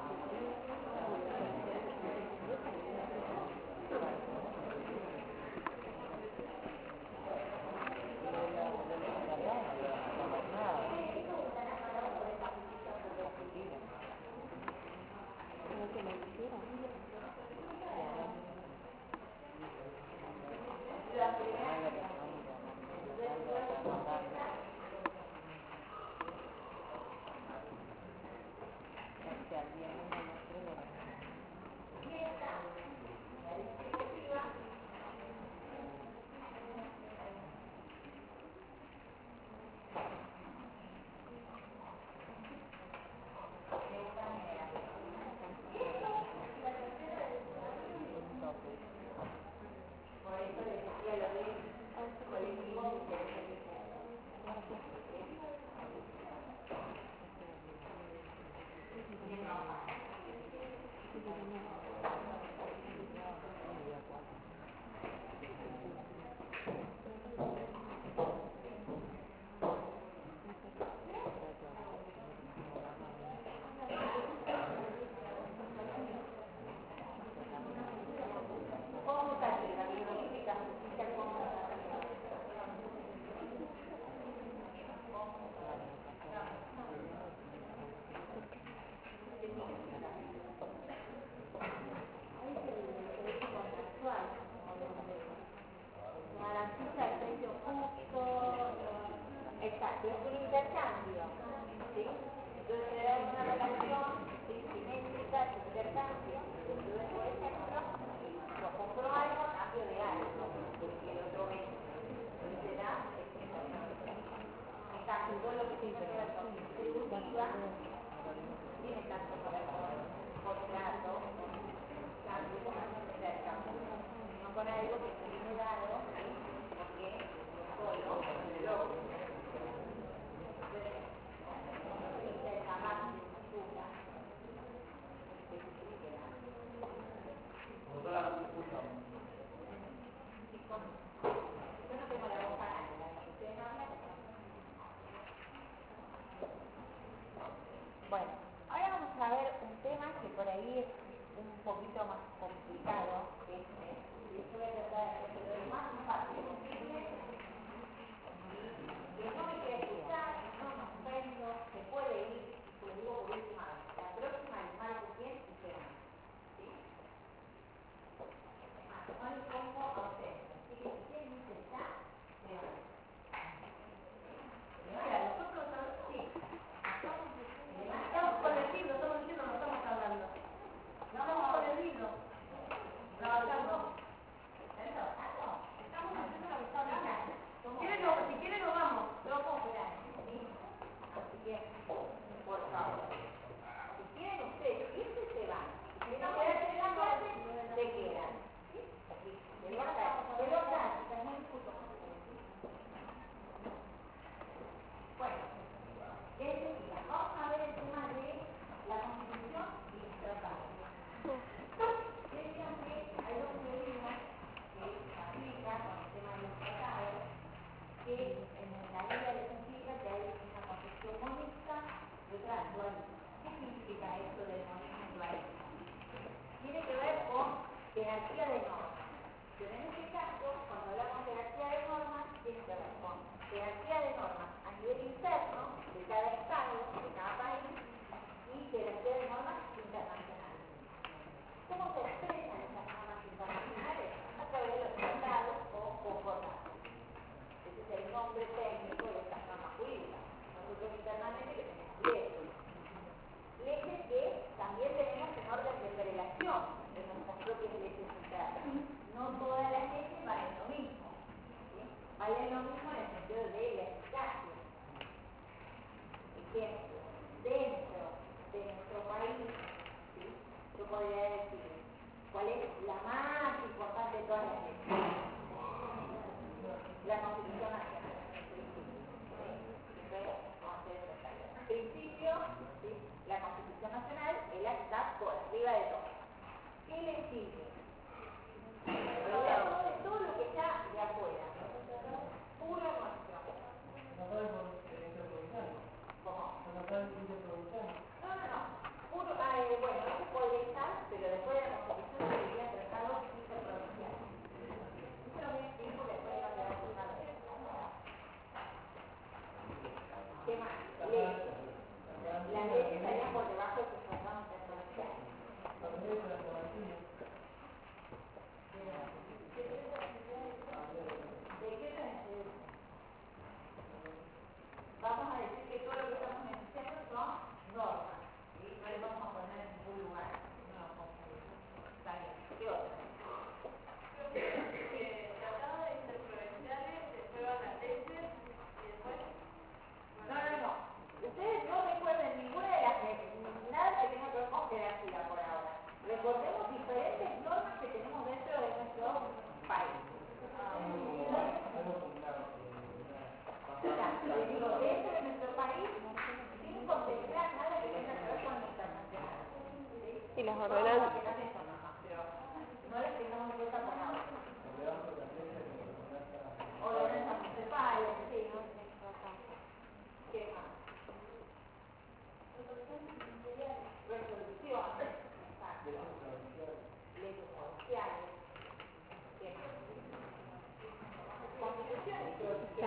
Exacto, es un intercambio, ¿sí? Entonces se da una relación, ¿sí? Simétrica, de intercambio. Entonces, por ejemplo, yo compro algo a cambio de algo, porque el otro vende. Entonces se da este intercambio. En cambio, todo lo que tiene que ver con distributiva tiene tanto que ver con contrato, cambio, intercambio, no con algo que se viene dado, ¿sí? Porque solo lo Bueno, ahora vamos a ver un tema que por ahí es un poquito más complicado, y yo voy a tratar de hacerlo lo más fácil posible, y que no me quiere escuchar, no me ofendo, se puede ir, y lo digo por última vez, la próxima les marco bien y se van, ¿sí? No les pongo a ustedes, así que si quieren irse ya, se van. Mira, nosotros sí. Estamos con el libro, estamos diciendo, no estamos hablando. No estamos con el libro. Trabajando. ¿Están trabajando? Estamos haciendo la ventana. Si quieren nos vamos. No puedo esperar. ¿Sí? Así que, por favor. Si quieren ustedes irse, se van. Si quieren quedarse en la clase, se quedan. ¿Sí? Pelota, también disculpo. Bueno. Les decía, vamos a ver el tema de la Constitución y los tratados. Decían que hay dos teorías que se aplican con el tema de los tratados, que en la Liga les explica que hay una concepción monista y otra dualista. ¿Qué significa esto del monismo y dualismo? Tiene que ver con jerarquía de normas. Pero en este caso, cuando hablamos de jerarquía de normas, tiene que ver con jerarquía de normas a nivel interno de cada estado, de cada país, y jerarquía de normas internacionales. ¿Cómo se expresan esas normas internacionales? A través de los tratados o concordatos. Ese es el nombre técnico de estas normas jurídicas. Nosotros internamente le tenemos leyes. Leyes que también tenemos en orden de relación de nuestras propias leyes internas. No todas las leyes valen lo mismo. ¿Sí? Valen lo mismo en el sentido de la eficacia. Ejemplo, dentro de nuestro país, ¿sí? Yo podría decir cuál es la más importante de todas las leyes. La Constitución Nacional. En principio, ¿sí? La Constitución Nacional es la que está por arriba de todo. ¿Qué le sigue? Hablamos de todo lo que está de afuera. Pura nuestro. No sabe por experiencia provincial. ¿Cómo?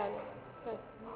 Bueno, sí.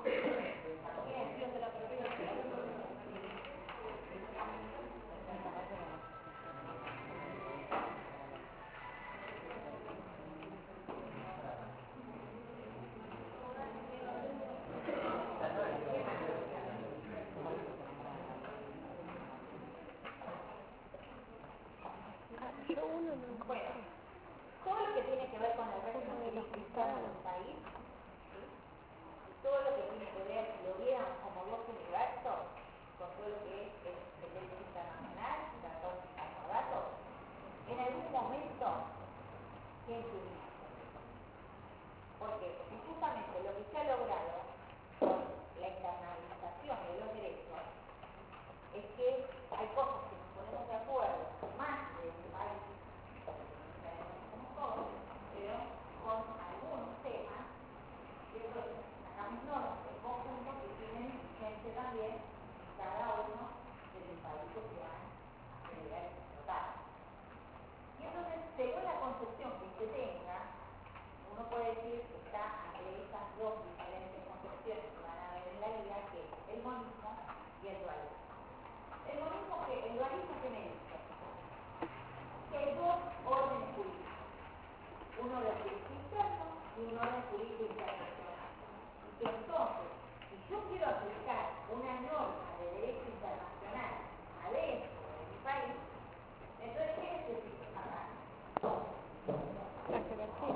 Yo uno no encontré. Todo lo que tiene que ver con el régimen jurídico interno del país, ¿sí? Y todo lo que tiene que ver, lo vieron como dos universos, con todo lo que es el derecho internacional, tratados y concordatos, en algún momento tiene que unirse. ¿Por qué? Porque justamente lo que se ha logrado con la internalización de los derechos es que hay cosas que nos ponemos de acuerdo, más de un país, como todos, pero con algunos temas, que sacamos normas de conjunto que tienen vigencia también en cada uno de los países que van a celebrar el tratado. Y entonces, según la concepción que se tenga, uno puede decir que está entre esas dos diferentes concepciones que van a haber en la vida, que es el monismo y el dualismo. El dualismo que me dice que hay dos órdenes jurídicos, un orden jurídico interno y un orden jurídico internacional. Y que entonces, si yo quiero aplicar una norma de derecho internacional adentro de mi país, entonces ¿qué necesito sacar? La jerarquía.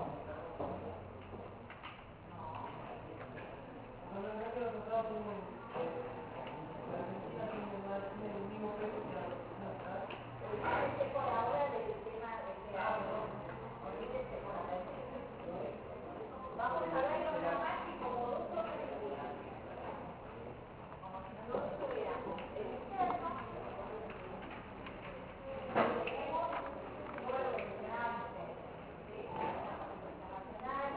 Bueno, en realidad los tratados tienen, la Argentina tiene el mismo peso que la Argentina. Olvídense por ahora del tema de olvídense por ahora del tema. Vamos a verlo nada más que como dos órdenes jurídicos. Como si nosotros tuviéramos el interno, tenemos todo lo que mencionábamos de internacional,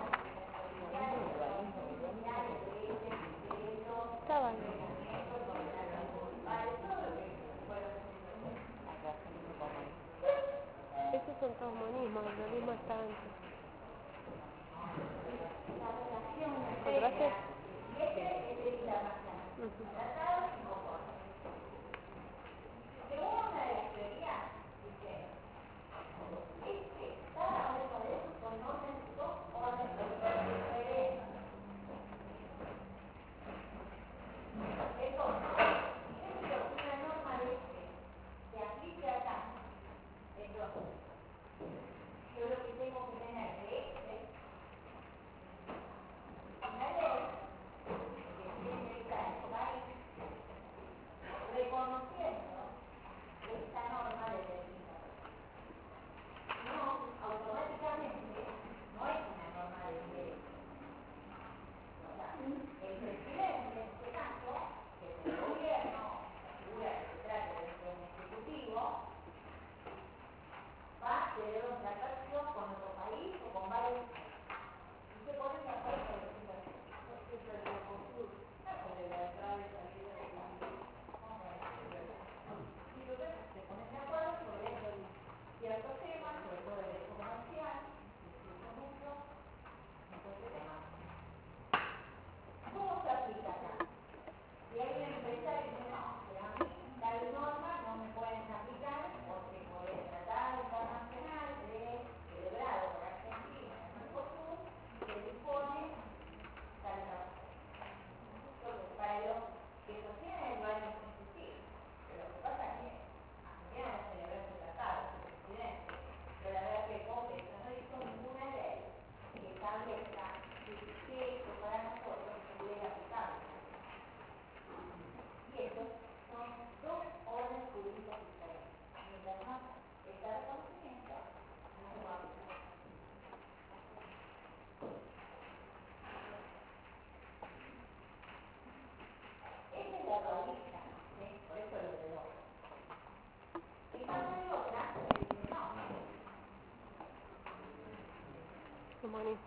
Estaban. Esos son todos monismos, el dualismo está antes. ¿Encontraste? Y este es el internacional. Tratados y concordatos. Según una de las teorías, dice, es que cada uno de esos son dos órdenes diferentes. Entonces, si yo quiero una norma de que aplique acá, entonces, yo lo que tengo que tener de una ley que tiene que estar en el país reconociendo esta norma de derecho. No, automáticamente no es una norma de derecho. O sea, el presidente, en este caso, que es el gobierno, la figura que se trata de un ejecutivo, va a tener una transacción con otro país o con varios países. Y se pone de acuerdo con los intereses. Sobre la entrada y salida de la Y entonces se ponen de acuerdo sobre ciertos temas, sobre todo el derecho comercial, ciertos muchos, entonces temas. ¿Cómo se aplica acá? Si hay un empresario que dice, no, pero a mí tal norma no me pueden aplicar porque por el tratado internacional celebrado por Argentina en el Mercosur se dispone tal norma. Entonces, para los que sostienen el dualismo existir, pero lo que pasa es que Argentina no celebró ese tratado, es el presidente, pero la verdad que el Congreso no hizo ninguna ley que establezca que esto para nosotros se puede aplicar. Y estos son dos órdenes jurídicos diferentes. Mientras más está reconocimiento, no se va a aplicar. Esta es la dualista, ¿sí? Por eso lo de dos. Y cuando hay otra, me dice no. El monismo.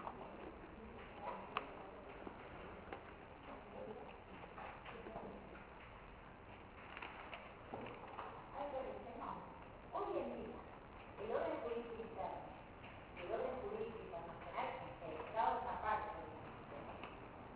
Hay que decir no. Hoy en día, el orden jurídico interno y el orden jurídico internacional, el Estado es una parte del sistema.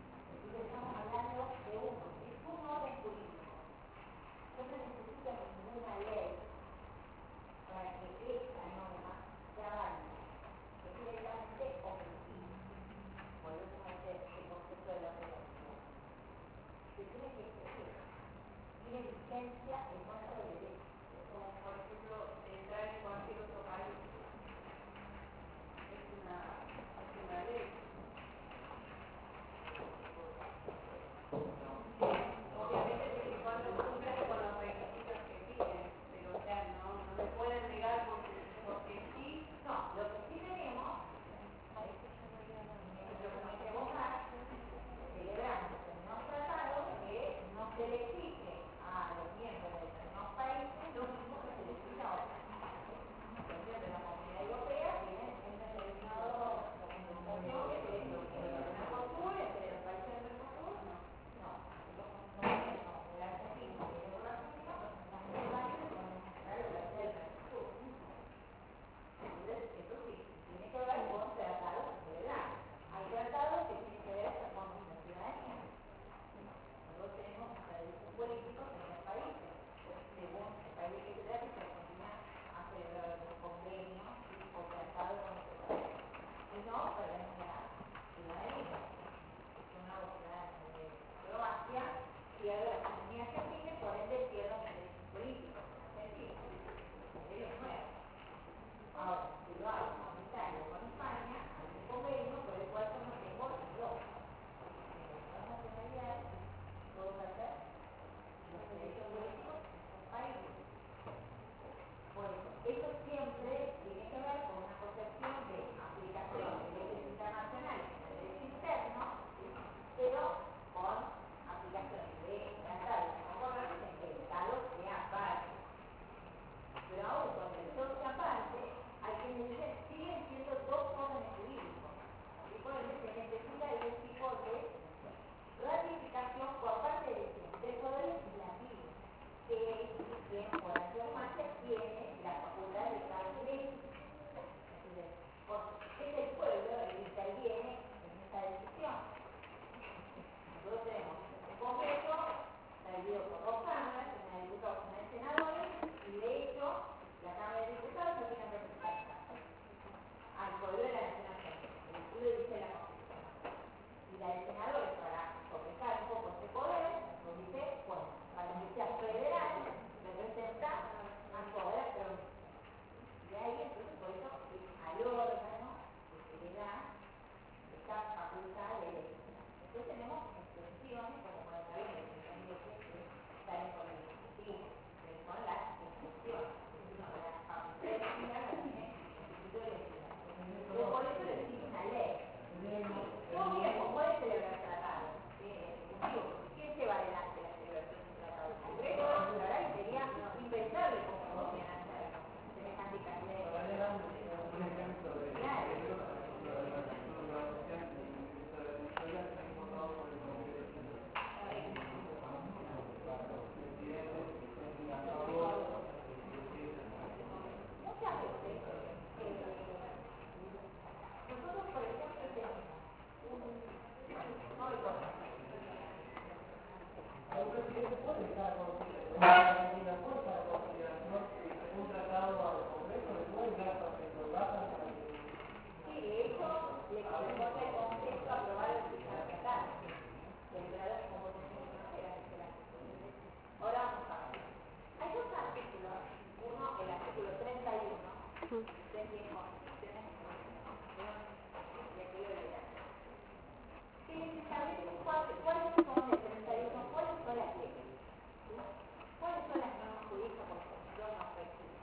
de que constituciones de constitución y aquello de la que se establecen cuáles son el 31, cuáles son las leyes, ¿sí? Cuáles son las normas jurídicas por constitución más flexibles.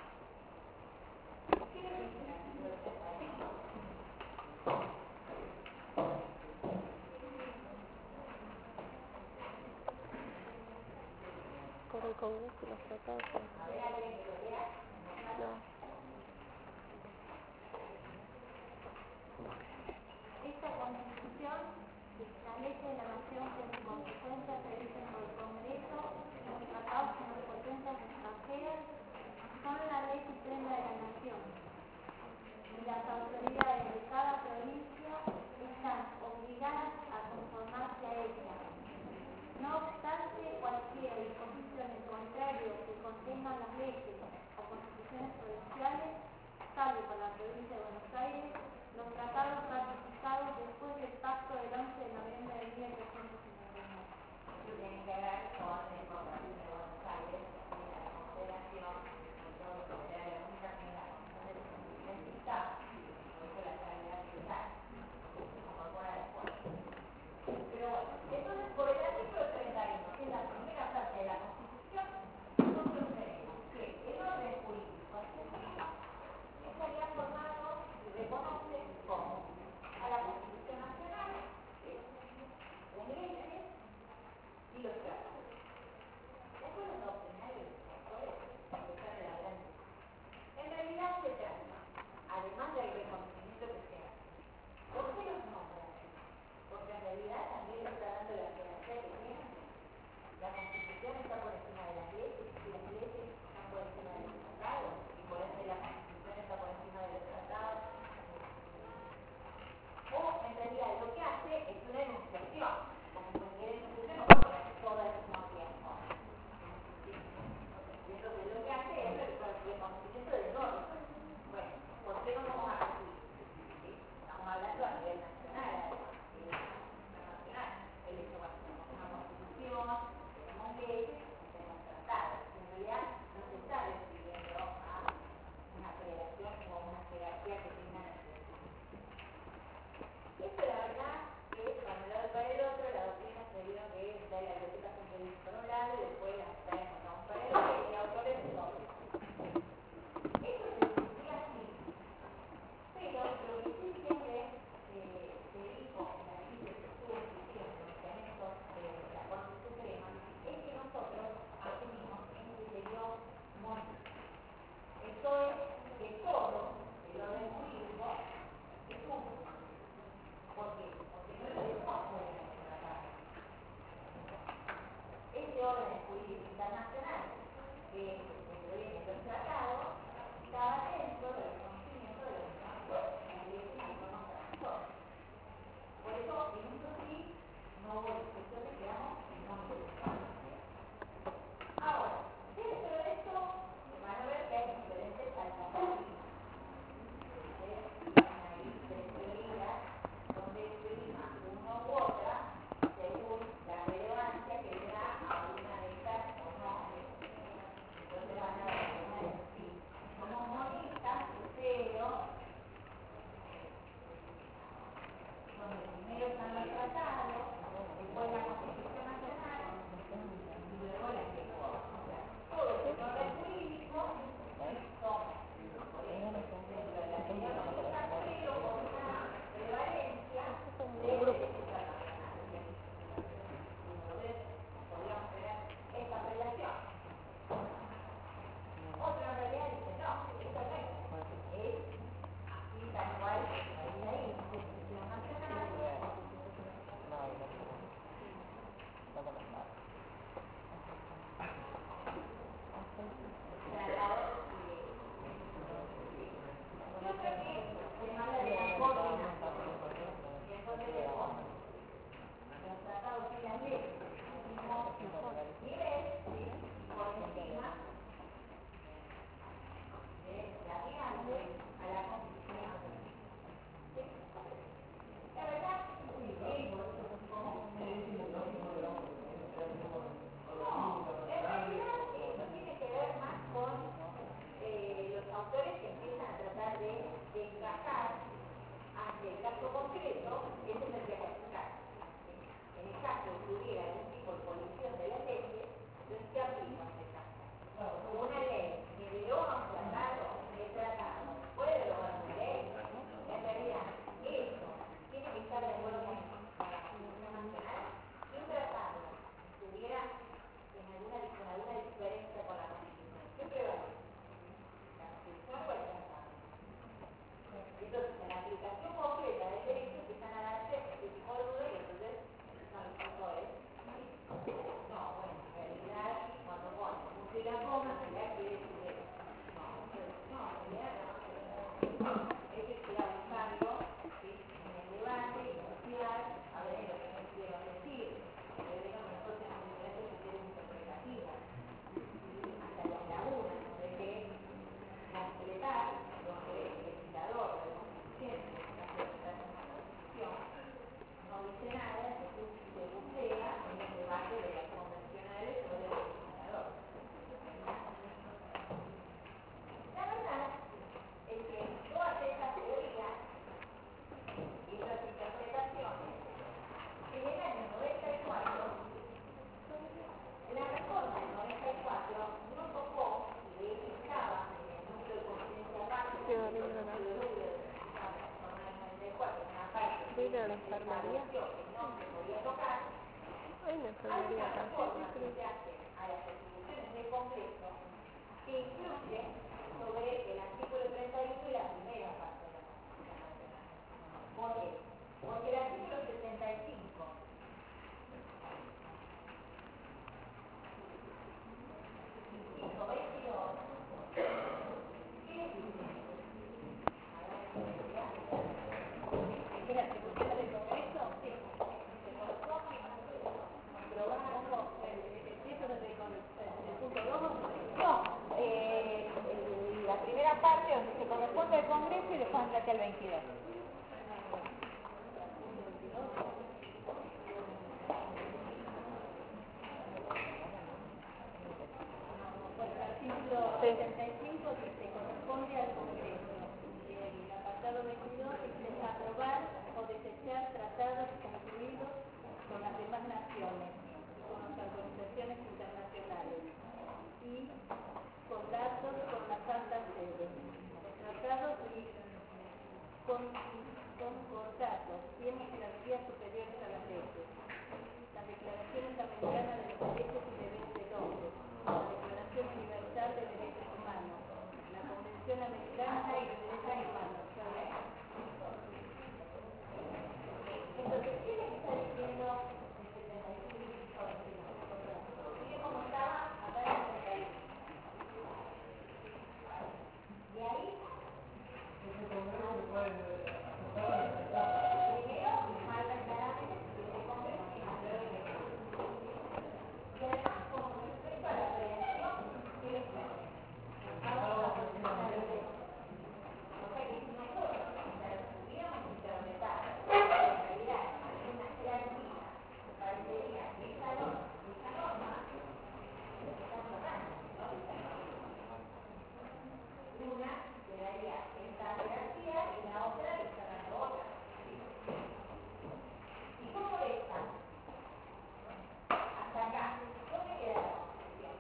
¿Qué es lo que dice el artículo 31? Por el Congreso y los tratados. A ver, alguien que lo lea. No. Esta Constitución establece la nación que sus consecuencias se dicen por el Congreso, los tratados con las potencias extranjeras son la ley suprema de la nación y las autoridades de cada provincia están obligadas a conformarse a ella. No obstante, cualquier disposición en contrario que contengan las leyes o constituciones provinciales, salvo por la provincia de Buenos Aires, los tratados ratificados después del pacto del 11 de noviembre de 1859. Esto tiene que ver con el Congreso de Buenos Aires y la Confederación, con todo lo que se da la única que es la Constitución de Constitución que está, por eso la realidad militar, se incorpora después. Pero bueno, entonces por el artículo 31, que es la primera frase de la Constitución, nosotros tenemos que el orden jurídico argentino estaría formado y reconoce como ¿Voy a ir a la enfermería? Hay una enfermería acá. a las resoluciones del Congreso que incluye sobre el artículo 31 y la primera parte de la Constitución. ¿Por qué? Porque el artículo 75 inciso 22, ¿qué les dice? ¿Es la atribución del Congreso? Sí. ¿El punto 2 o No, la primera parte donde se corresponde al Congreso y después andate al 22. Bueno, el artículo 75 que se corresponde al Congreso y el apartado 22 dice aprobar o desechar tratados concluidos con las demás naciones y con las organizaciones internacionales y contratos con la Santa Sede. Los tratados y concordatos tienen jerarquías superiores a las leyes. Las declaraciones americanas de los derechos y deberes del hombre, la Declaración Universal de Derechos Humanos, la Convención Americana de Derechos Humanos. Entonces, ¿qué les está diciendo el 75? Sigue como estaba acá en el 31. Y ahí, Ese Congreso se puede primero, marca claramente que el Congreso y más luego el y además, con respecto a la prevención, ¿qué les dice? Vamos a proporcionar la ley. O sea que si nosotros pudiéramos interpretar en realidad una jerarquía, parecería que esa norma está chocando, ¿no? Una quedaría esta jerarquía y la otra está dando otra. ¿Y cómo está? Hasta acá. ¿Dónde queda la Constitución?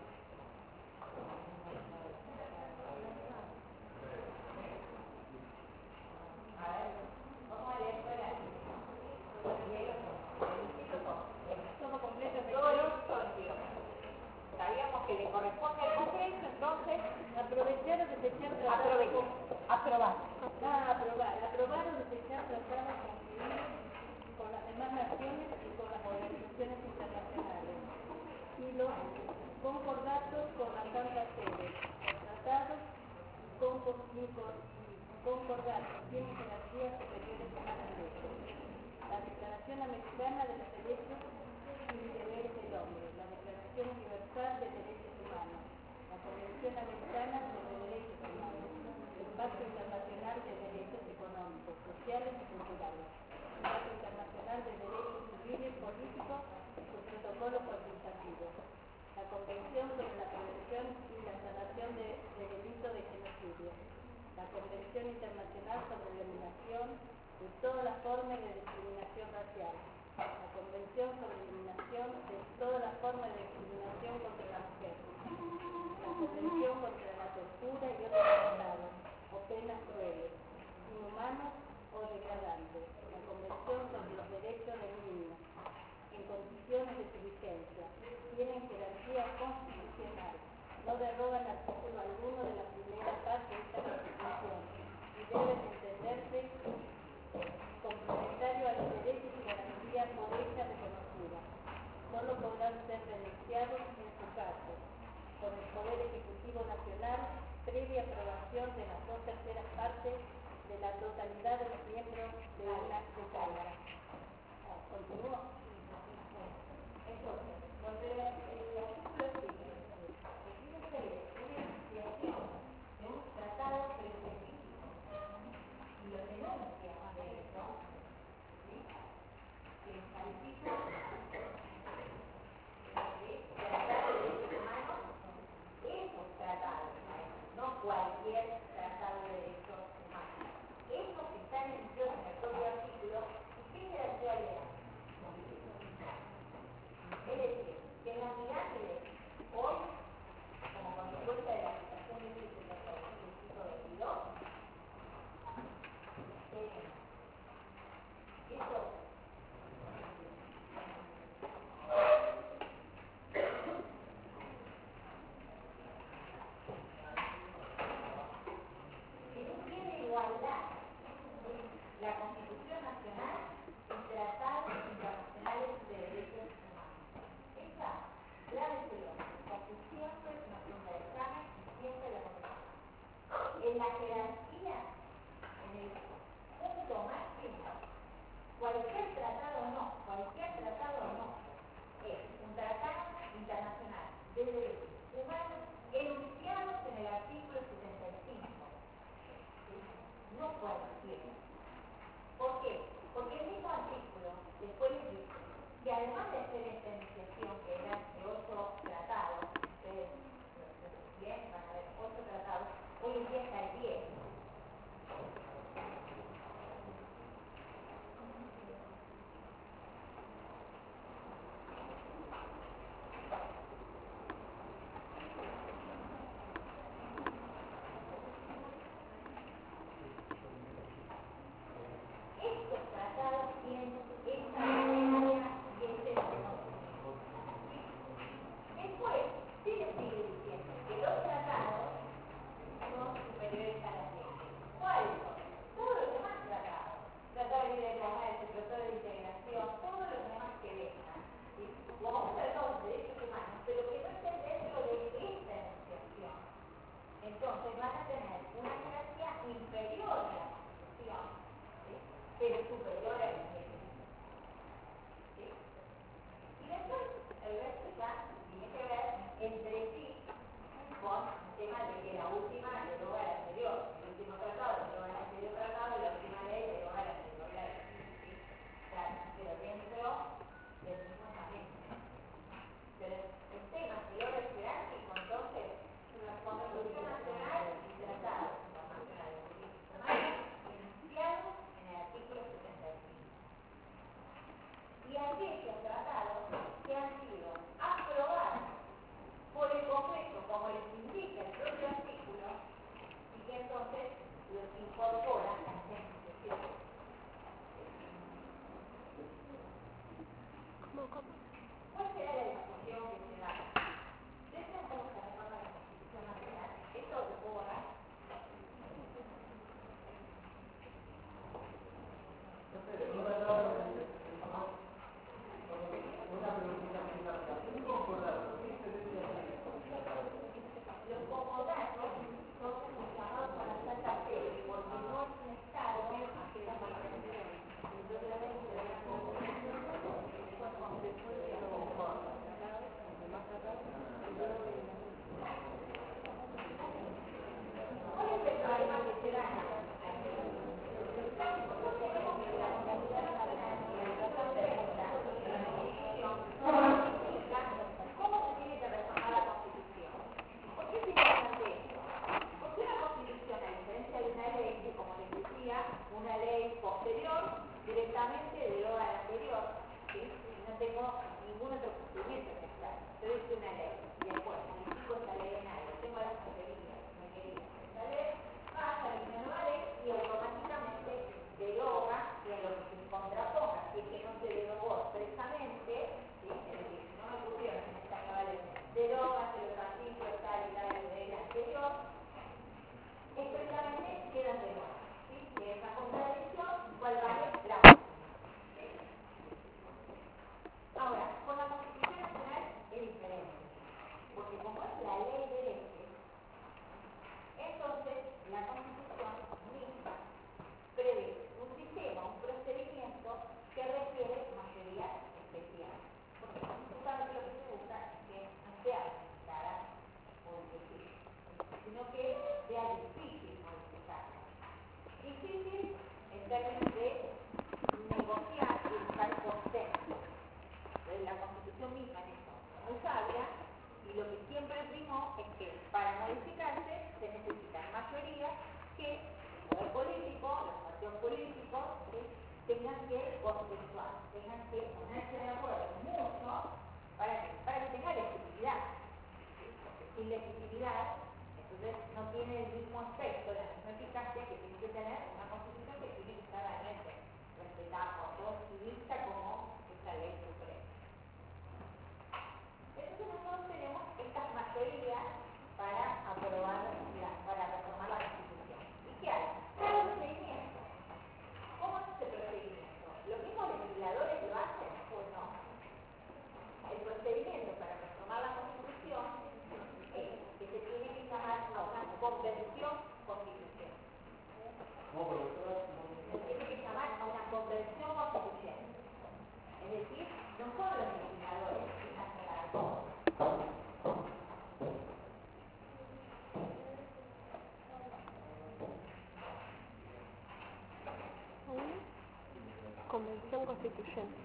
A ver, vamos a leer todo el artículo. Y ahí lo pongo. El inciso Todo completo de todo el inciso 22. Sabíamos que le corresponde al Congreso, entonces aprovechar o desechar tratados. aprobar. Aprobar o desechar tratados concluidos con las demás naciones y con las organizaciones internacionales y los concordatos con la Santa Sede. Los tratados y concordatos tienen jerarquías superiores a las leyes. La Declaración Americana de los Derechos y Deberes del Hombre, la Declaración Universal de Derechos Humanos, la Convención Americana sobre Derechos Humanos, el Pacto Internacional de Derechos Económicos, Sociales y Culturales, el Pacto Internacional de Derechos Civiles, Políticos y sus protocolos facultativos, la Convención sobre la Prevención y la Sanación de delitos de genocidio, la Convención Internacional sobre la Eliminación de todas las formas de discriminación racial, la Convención sobre la Eliminación de todas las formas de discriminación contra la mujer, la Convención contra la tortura y otros tratados o penas crueles, inhumanos o degradantes, la Convención sobre los derechos del niño, en condiciones de su vigencia, tienen jerarquía constitucional, no derogan artículo alguno de la primera parte de esta Constitución y deben entenderse complementario a los derechos y garantías por ella reconocidas. Solo podrán ser denunciados en su caso por el Poder Ejecutivo Nacional previa aprobación de las 2/3 partes de la totalidad de los miembros de una Cámara. ¿Continúo? Entonces, cuando el artículo 5 decide ustedes una enunciación de un tratado específico y lo denuncia de eso, ¿sí? Que califica de tratado de derechos humanos esos tratados, no cualquier tratado de derechos humanos. Esos que están enunciados en el propio artículo, ¿y qué jerarquía le dan? Es decir, que en la unidad de hoy, como consecuencia de la aplicación de ley 75 del 22, tenemos esta la Constitución Nacional y tratados internacionales de derechos humanos. Esa, grábeselo, porque siempre nos pregunta el examen y siempre la contestamos. En la jerarquía, en el punto máximo, cualquier tratado o no, es un tratado internacional de derechos humanos enunciados en el artículo 75. No cualquiera. ¿Por qué? Porque el mismo artículo después dice que además de hacer esta enunciación, que eran de 8 tratados, ustedes bien, van a ver 8 tratados, hoy en día está el 10. Estos tratados tienen esta regla y este conocimiento. Después, sigue diciendo que los tratados son superiores a las leyes. ¿Cuáles son? Todos los demás tratados. Tratado de libre comercio, tratado de integración, todos los demás que vengan. ¿Sí? Como un tratado de derechos humanos, pero que no estén dentro de esta enunciación. Entonces van a tener una jerarquía inferior a la Constitución, ¿sí? Pero superior a las leyes. ¿Sí? Y después el resto ya tiene que ver entre sí con el tema de que la última deroga la anterior, el último tratado deroga el anterior tratado y la última ley deroga la anterior ley. ¿Sí? Claro, pero dentro del mismo paquete. Pero el tema es el orden jerárquico, entonces, la Constitución Nacional y tratados internacionales de derechos humanos enunciados en el artículo 75. Y aquellos tratados que han sido aprobados por el Congreso, como les indica el propio artículo, y que entonces los incorporan a esta institución. ¿Cuál será la discusión que se da? ¿Ustedes no estamos trabajando en la Constitución Nacional? ¿Esto lo puedo borrar? Los comodatos son llamados para Santa Fe, porque no es un Estado que la convención. Entonces la ley se da como ¿cuál es el problema que se da? Nosotros tenemos que la Constitución Nacional y la Constitución significa cómo se tiene que reformar la Constitución. ¿Por qué es importante esto? Porque una Constitución, a diferencia de una ley, que como les decía, una ley posterior directamente deroga la anterior, ¿sí? Y no tengo ningún otro procedimiento que hacer. Yo hice una ley y después modifico esta ley en algo, tengo las mayorías, esta ley pasa a la nueva ley y automáticamente deroga y en lo que se contraponga, si es que no se derogó expresamente, ¿sí? Es decir, si no me pusieron en esta nueva ley, deroga los artículos tal y tal de la anterior, expresamente quedan derogados. ¿Sí? Y esa contradicción, ¿cuál vale? La otra. ¿Sí? Ahora, con la Constitución Nacional es diferente, porque como es la ley de leyes, entonces la Constitución misma prevé un sistema, un procedimiento que requiere mayoría especial. Porque justamente lo que se busca es que no sea modificada porque sí, sino que sea difícil modificarla. Difícil en términos de negociar y buscar consenso. Entonces la Constitución misma en esto es muy sabia y lo que siempre primó es que para modificarse se necesitan mayorías que el poder político, los partidos políticos, ¿sí? Tengan que consensuar, tengan que ponerse de acuerdo mucho para que tenga legitimidad. ¿Sí? Porque sin legitimidad, entonces no tiene el mismo aspecto, la misma eficacia que tiene que tener una Constitución que tiene que estar realmente respetada por todos y vista como esta ley suprema. Entonces nosotros tenemos estas mayorías para aprobar, para reformar la Constitución. ¿Y qué hay? Un procedimiento. ¿Cómo Convención Constituyente.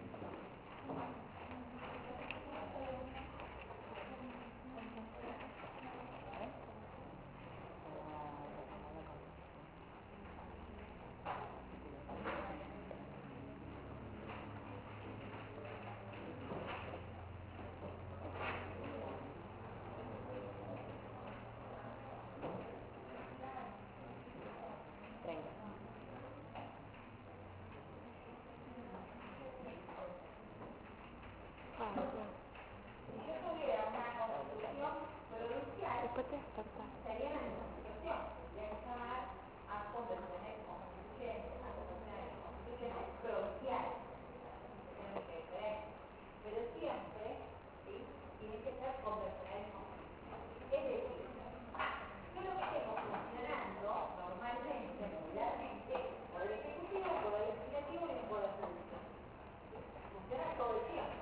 Después te despertás. Sería la misma situación, llamar a convenciones constituyentes, a convenciones constituciones provinciales, tienen que ver, pero siempre ¿sí? Tienen que ser convencionales constitucionales. Es decir, ¿qué es lo que estemos funcionando normalmente, regularmente, por el Ejecutivo, por el Legislativo y por el Judicial? Funciona todo el tiempo.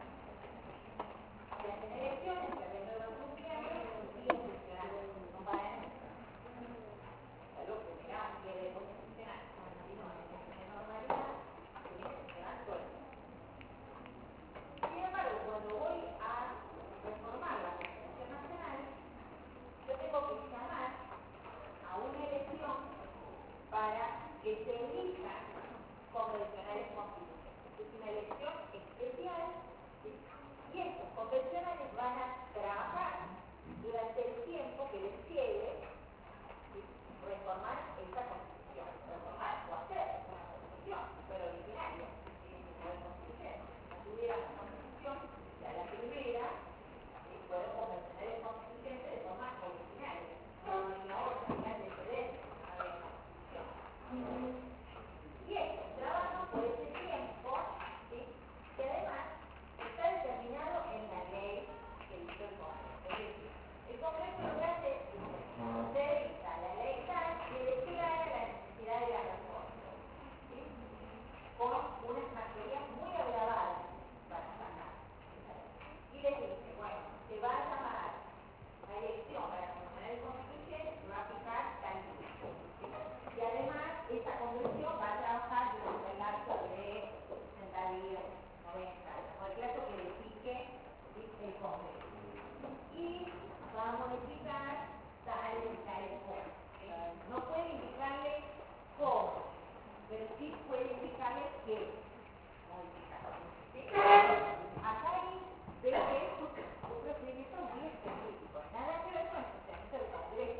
Se hacen elecciones, se renuevan funciones, siguen funcionando. No paran. Algo que tengamos que de cómo funcionar, continúa en normalidad, tiene que funcionar todo el tiempo. Sin embargo, cuando voy a reformar la Constitución Nacional, yo tengo que llamar a una elección para que se elijan convencionales constitucionales. Es una elección especial, ¿sí? Y estos convencionales van a trabajar durante el tiempo que les quede, ¿sí? Reformar esta Constitución. Reformar o hacer una Constitución, pero originaria, ¿sí? No de constituyente. Si tuviéramos Constitución, la primera, ¿sí? Poder convencionales constituyentes de forma originaria. No la otra, la antecedente, a ver, Constitución. Y esto trabaja por ese tiempo, ¿sí? Que además está determinado en la ley que hizo el Congreso. Es decir, el Congreso lo que hace es se dicta la ley tal que declara la necesidad de la reforma, ¿sí? Con unas materias muy agravadas para sacar. Y les dice, bueno, se va a llamar la elección para convencionar el constituyente, se va a fijar tal día, ¿sí? Y además, esta convención va a trabajar durante el lapso de 60 días, 90 días, o el plazo que le fije el Congreso. Y va a modificar tales cosas. ¿Sí? No puede indicarle cómo, pero sí puede indicarle qué modificar. ¿Sí? Acá ahí ve que es un procedimiento muy específico, nada que ver con el procedimiento del Congreso.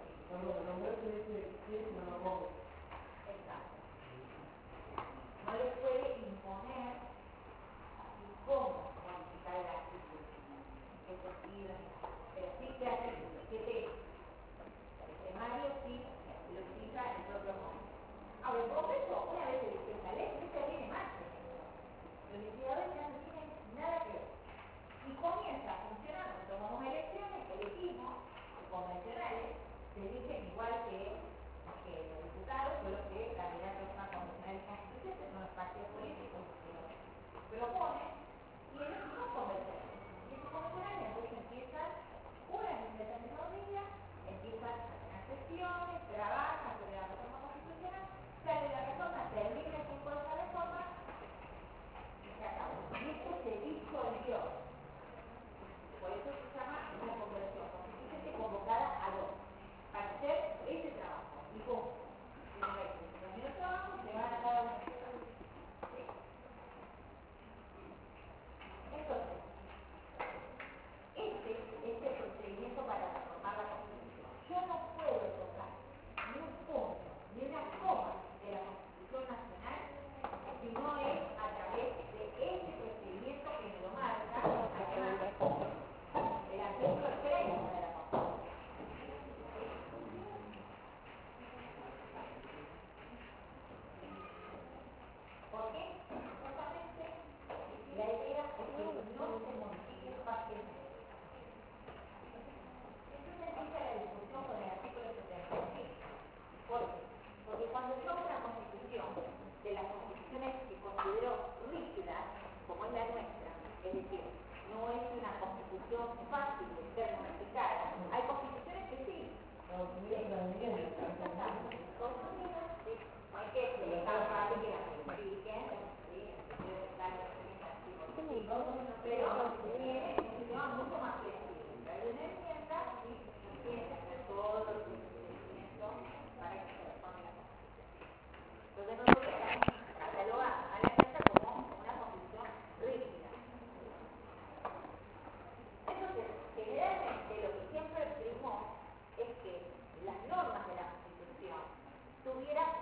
Exacto. No le puede imponer así cómo modificar el artículo, qué sentido, pero sí que hace que el temario sí lo fija el propio Congreso. Ahora, el Congreso, una vez elige esta ley, esta viene más. Los legisladores ya no tienen nada que ver. Y comienza a funcionar, tomamos elecciones, elegimos convencionales, se eligen igual que los diputados, solo que candidatos a convencionales constituyentes son los partidos políticos que los proponen, y elegimos convencionales. Y esos convencionales entonces empiezan una determinado día, empiezan a tener sesiones, trabajan sobre la reforma constitucional, sale la reforma, termina el tiempo de esa reforma y se acabó. Y esto se disolvió. Por eso se llama una convención constituyente convocada a dos, para hacer ese trabajo. Y punto. Una vez que se termina el trabajo, se van a cada una de las cosas. ¿Sí? Entonces, este es el procedimiento para reformar la Constitución. Yo no puedo tocar ni un punto, ni una coma de la Constitución Nacional si no es a través de este procedimiento que me lo marca, además, el artículo 30 de la Constitución. ¿Por qué? Justamente la idea es que no se modifique fácilmente. Entonces empieza la discusión con el artículo 75. ¿Por qué? Porque cuando yo hago una constitución de las constituciones que considero rígidas, como es la nuestra, es decir, no es una constitución fácil de ser modificada, hay constituciones que sí. Estados Unidos, sí, no hay que dejar fácil que la modifiquen.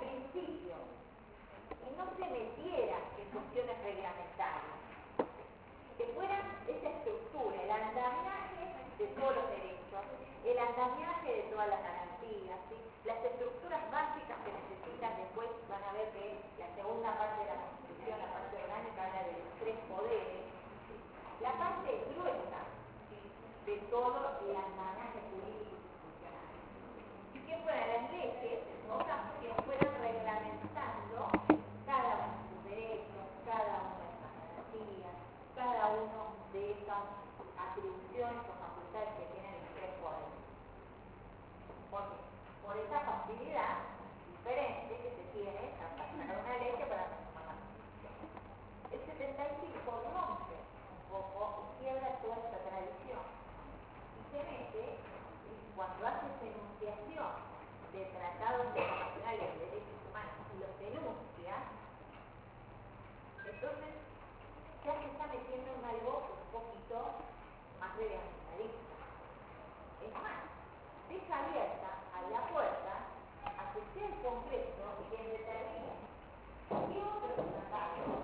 principio y no se metiera en cuestiones reglamentarias, que fuera esa estructura, el andamiaje de todos los derechos, el andamiaje de todas las garantías, ¿sí? Las estructuras básicas que necesitan. Después van a ver que la segunda parte de la Constitución, la parte orgánica, habla de los 3 poderes, ¿sí? La parte gruesa, ¿sí?, de todo el andamiaje jurídico y institucional. Y que fueran las leyes, en todo caso, que fueran reglamentando cada uno de sus derechos, cada una de esas garantías, cada uno de esas atribuciones o facultades que tienen los 3 poderes. ¿Por qué? Por esa facilidad diferente que se tiene para sacar una ley que para transformar la Constitución. El 75 rompe un poco y quiebra toda esta tradición y se mete, ¿sí?, cuando hace esa enunciación de tratados internacionales de derechos humanos y los denuncia, entonces ya se está metiendo en algo un poquito más reglamentarista. Es más, deja abierta a la puerta a que sea el Congreso quien determine qué otros tratados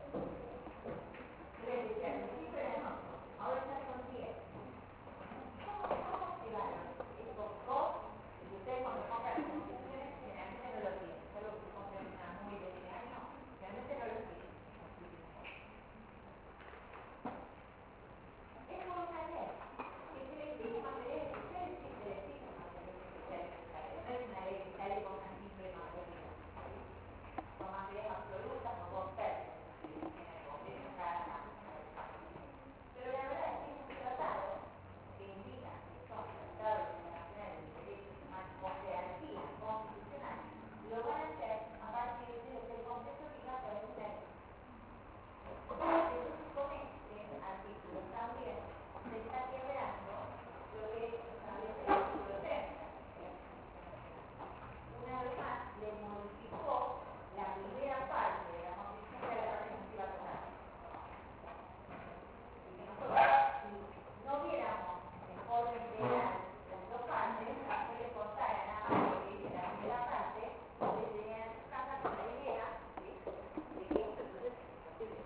ahora ya son 10. ¿Cómo activaron estos 2? Y ustedes cuando pongan las constituciones generalmente no lo tienen, solo que se pongan una muy de 10 años, generalmente no lo tienen. Es por una ley que se le exige materiales sociales, sí, se le exige materiales sociales. No es una ley que sale con una simple mayoría. Son mayorías absolutas, son 2 tercios en el Congreso cada año. Pero la verdad es que es un tratado que indica que son tratados internacionales de derechos humanos o jerarquía constitucional, lo van a hacer a partir de lo que el Congreso diga por una ley. Entonces, con este artículo también se está quebrando lo que establece el artículo 3. Una vez más, le modificó la primera parte de la Constitución de la parte que nos iba a tocar. Y que nosotros, si no viéramos de forma integral las 2 partes, se les cortara nada más lo que dice la primera parte, se tenían en su casa con la idea, ¿sí?, de que esto entonces es imposible.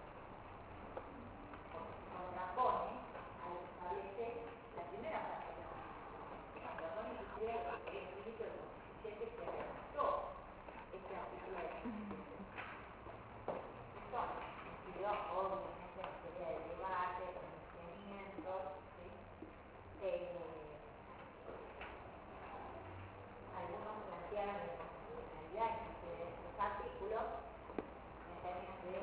Porque se contrapone a lo que establece la primera parte de la Constitución. Cuando son inclusive el espíritu del constituyente que redactó este artículo de la Constitución. Esto incidió obviamente en materia de debate, pronunciamientos, ¿sí? Algunos plantearon la inconstitucionalidad inclusive de estos artículos en términos de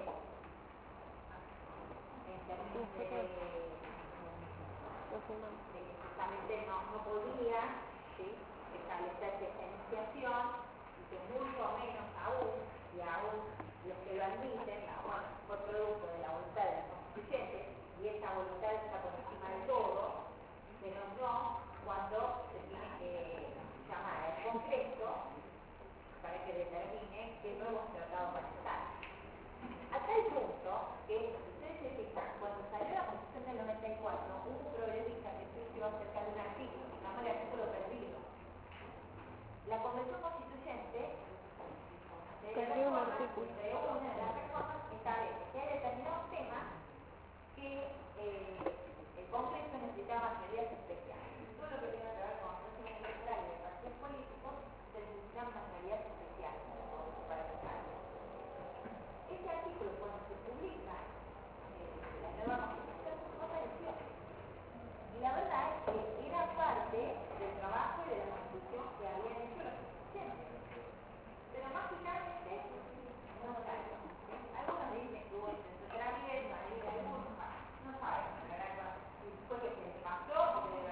que justamente no podía, ¿sí?, establecerse esta iniciación y que mucho menos aún, y aún los que lo admiten, bueno, fue producto de la voluntad de los constituyentes y esa voluntad está por encima de todo, pero no cuando se tiene que llamar al Congreso para que determine qué nuevos tratados van a estar. A tal punto que, si ustedes se fijan, cuando salió la Constitución del 94, hubo un progresista que se iba a acercar de un artículo, se llama el artículo perdido. La Convención Constituyente Perdió un artículo. de una de las reformas establece que hay determinados temas que el Congreso necesitaba mayorías especiales. Todo lo que tiene que ver con régimen electoral y de partidos políticos se necesitan mayorías especiales para votarlo. Este artículo, cuando se publica la nueva Constitución, no apareció. Y la verdad es que era parte del trabajo y de la Constitución que habían hecho los constituyentes. Pero mágicamente no salió. Algunos dicen que hubo intentos de trámite, algunos no saben, la verdad, fue que se les pasó, porque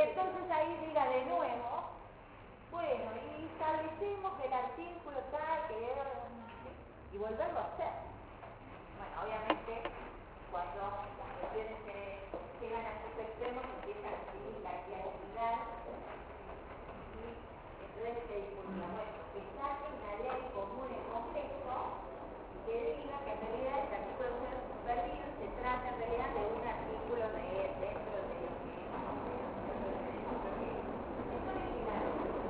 entonces ahí diga de nuevo, bueno, y establecemos el artículo tal, y volverlo a hacer. Bueno, obviamente, cuando las cuestiones llegan a sus extremos, empiezan a seguir la creatividad, y entonces se discutía, bueno, que saque una ley común en contexto, y que diga que en realidad el artículo supervido se trata en realidad de un artículo dentro de lo que es original.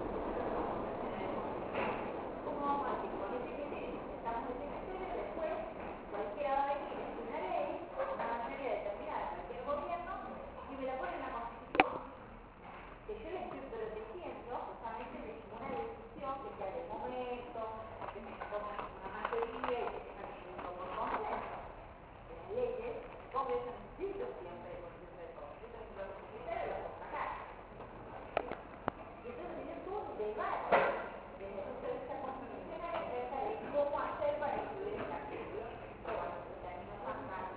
¿Cómo vamos a decir? Con este criterio, estamos en este criterio, después cualquiera va a venir en una ley, una materia determinada de cualquier gobierno, y me la pone en la Constitución. Que yo le estoy protegiendo justamente de ninguna decisión que sea de momento, que se ponga una mayoría y que tenga que ser por consenso. Las leyes, el Congreso necesita siempre el consenso de todos. Eso es lo que quiero lo puedo sacar. Y entonces tiene todo un debate desde el punto de vista constitucional acerca de cómo hacer para incluir el artículo. Pero bueno, se terminó pasando.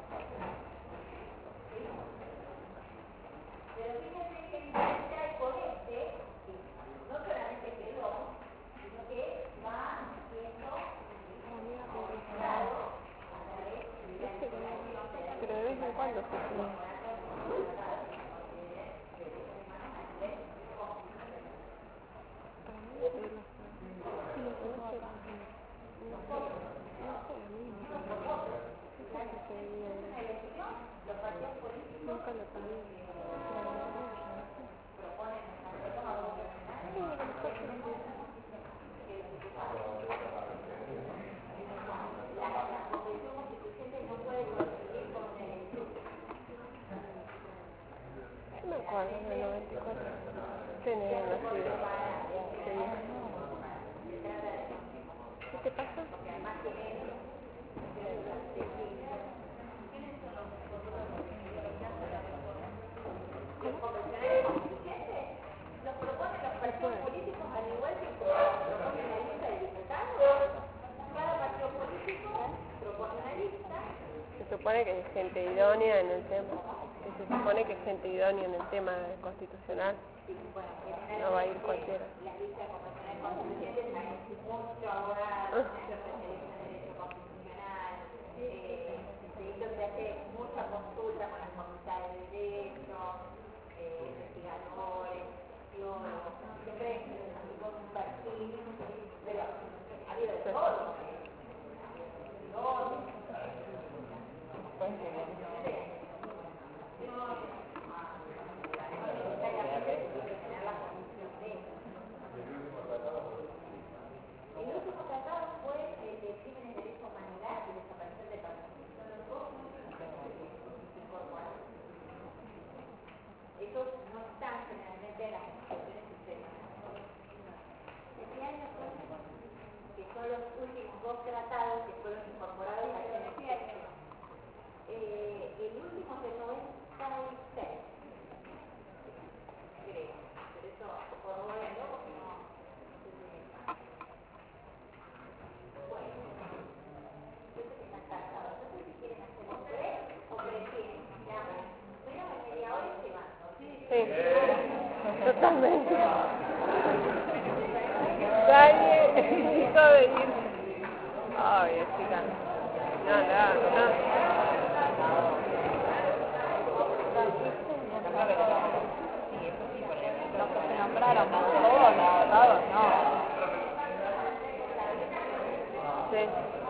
Pero fíjense que diferencia hay con este, que no solamente quedó, sino que va siendo utilizado a través de la legislación de la Pero de vez en cuando se suma. los partidos políticos Nunca lo pedí. proponen una reforma constitucional la convención constituyente no puede coincidir con una elección. No me acuerdo del 94. Tenía nacido. Sí. ¿Qué te pasa? Porque además tiene los convencionales constituyentes los proponen los partidos políticos al igual que proponen la lista de diputados. Cada partido político propone una lista. Se supone que hay gente idónea en el tema. Se supone que es gente idónea en el tema constitucional. Y bueno, No va a ir cualquiera. las listas convencionales constituyentes hay mucho abogado, mucho especialista en derecho constitucional, de hecho se hace mucha consulta con las facultades de derecho, investigadores, sociólogos, siempre así con un perfil, pero ha habido de todo. El último tratado fue el de crímenes de lesa humanidad y desaparición de personas. Son los dos incorporados. Esos no están generalmente en las constituciones sucesivas. Este año que son los últimos dos tratados que fueron incorporados a este año. El último es de 96, creo. Pero eso corroborenlo porque no sé si bueno, yo sé que están cansados. No sé si quieren hacer un break o prefieren. Menos de media hora y se van. Sí, totalmente. Dale, necesito de ir. Ay, chica. No. Los que se nombraron, todos, no. Sí.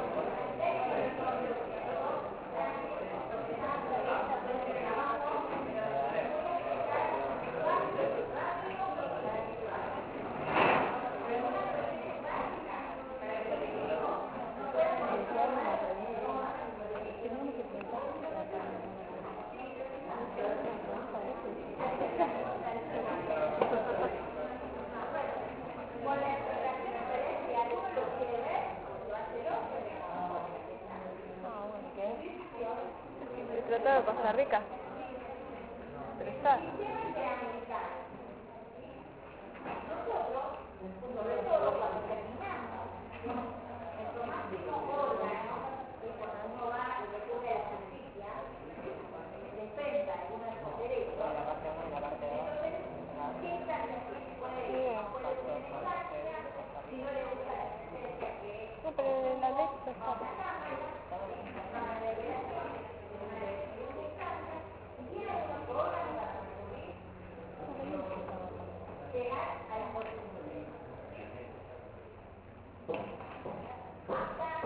El Tratado de Costa Rica. Pero está. Sobre todo cuando terminamos, el máximo órgano es cuando uno va y recurre a la justicia, en defensa de uno de sus derechos, entonces llegar a la Corte Suprema. Acá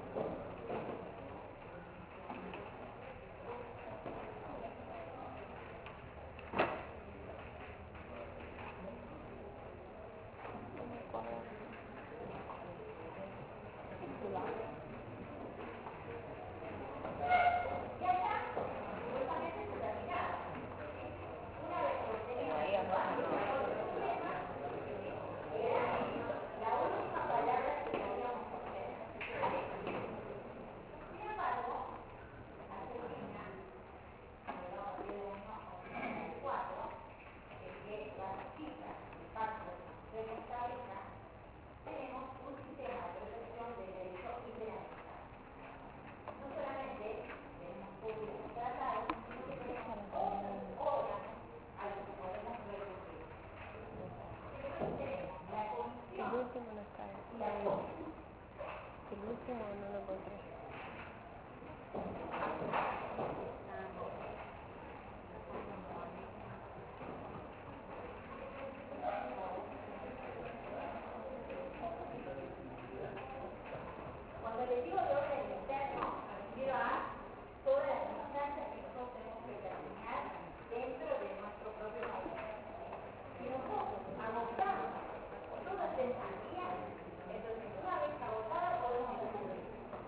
cuando les digo de orden interno, me refiero a todas las instancias que nosotros tenemos que determinar dentro de nuestro propio país. Si nosotros agotamos todas esas vías, entonces una vez agotada podemos recurrir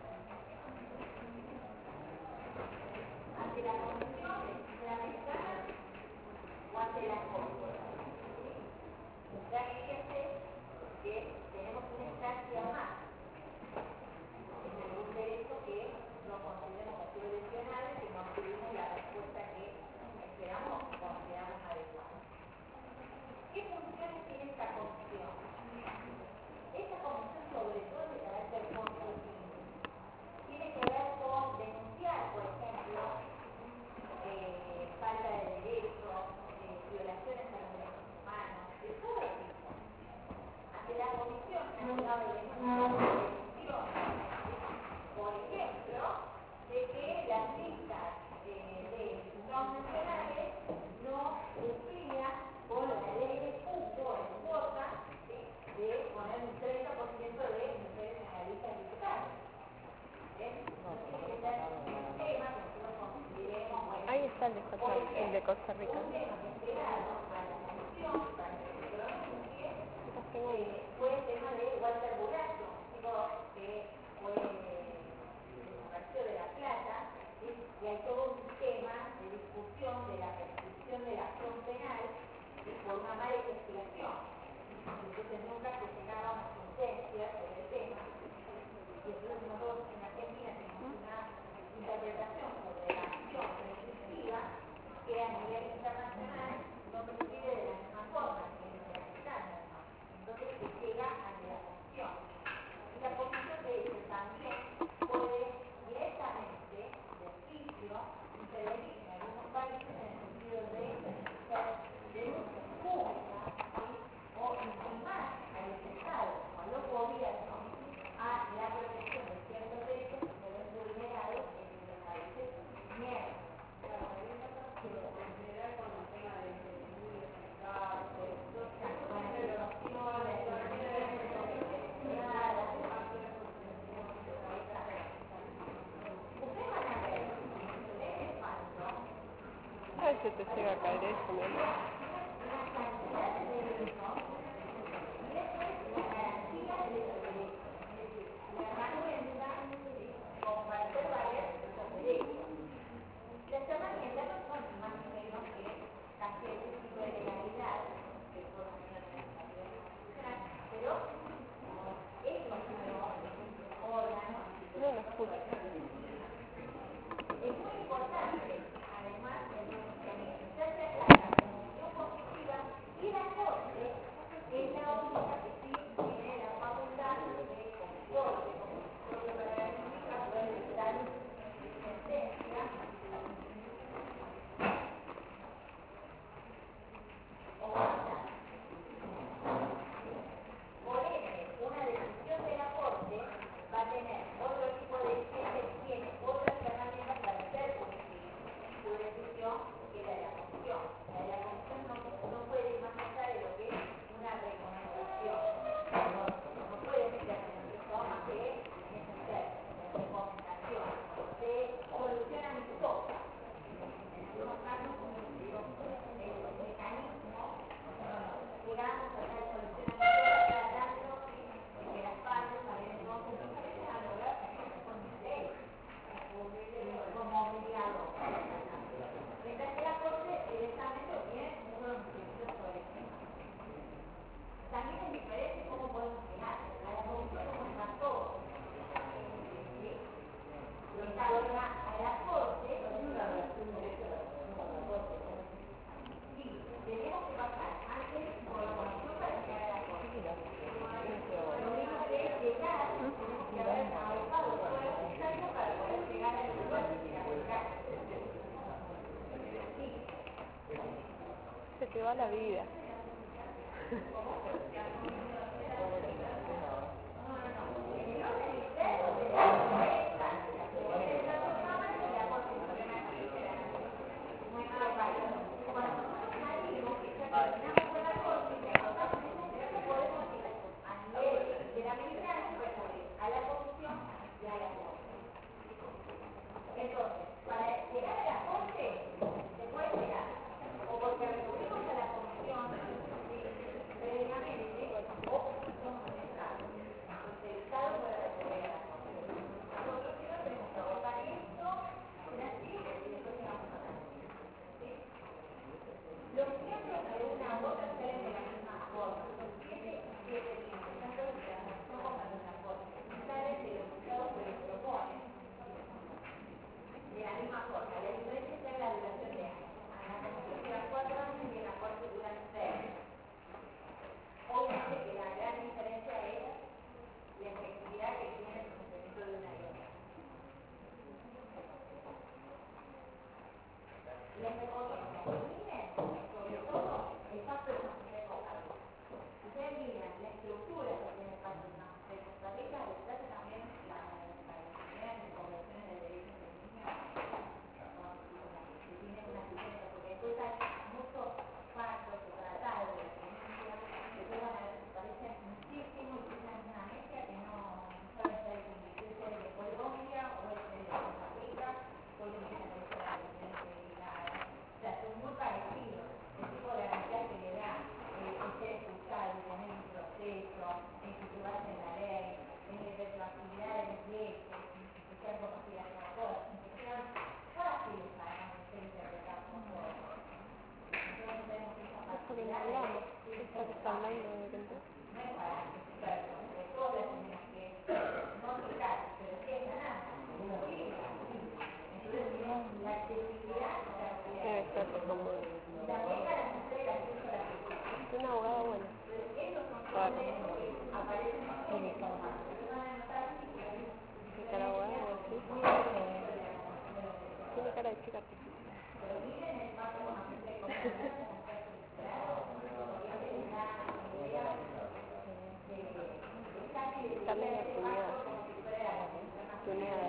ante la Comisión Interamericana o ante la Corte. Ya fíjense que tenemos una instancia más en algún derecho que lo consideramos jurisdiccional y que no tuvimos la respuesta que esperamos o consideramos adecuada. ¿Qué funciones tiene esta comisión? Esta comisión, sobre todo de carácter consultivo, tiene que ver con denunciar, por ejemplo, falta de derechos, violaciones a los derechos humanos, de todo tipo. Ante la Comisión Nacional de Denuncias, por ejemplo, de que las listas de transnacionales no cumplían con la ley de cupo en cuota de poner un 30% de mujeres en la lista de diputados. Tiene que ser un tema que nosotros consideremos, bueno, Ahí está el de Costa Rica. un tema que entregado a la Comisión para que se pronuncie fue el tema de Walter Buracio, un chico que fue desapareció de La Plata, ¿sí? Y hay todo un tema de discusión de la prescripción de la acción penal, ¿sí? Por una mala investigación. Entonces nunca se llegaba a una sentencia sobre el tema. Y entonces nosotros en Argentina tenemos una interpretación sobre la acción prescriptiva que a nivel internacional no prescribe de la misma forma que en la mexicana. Entonces se llega a la comisión. Y la comisión de hecho también puede directamente, de oficio, intervenir en algunos países en el sentido de hacer denuncias públicas, ¿sí? O informar al Estado o a los gobiernos a la protección de ciertos derechos que se ven vulnerados en los países miembros. A ver si te llega a caer eso, mi amor. Las herramientas no son más ni menos que casi el tipo de legalidad que todos tenemos en la vida constitucional, pero estos órganos No lo escucho. es muy importante, además, en instancia la Comisión toda la vida. Una abogada buena. Claro. ¿Qué cara abogada? Sí. Tiene cara de chica artificial. Está medio tuneada.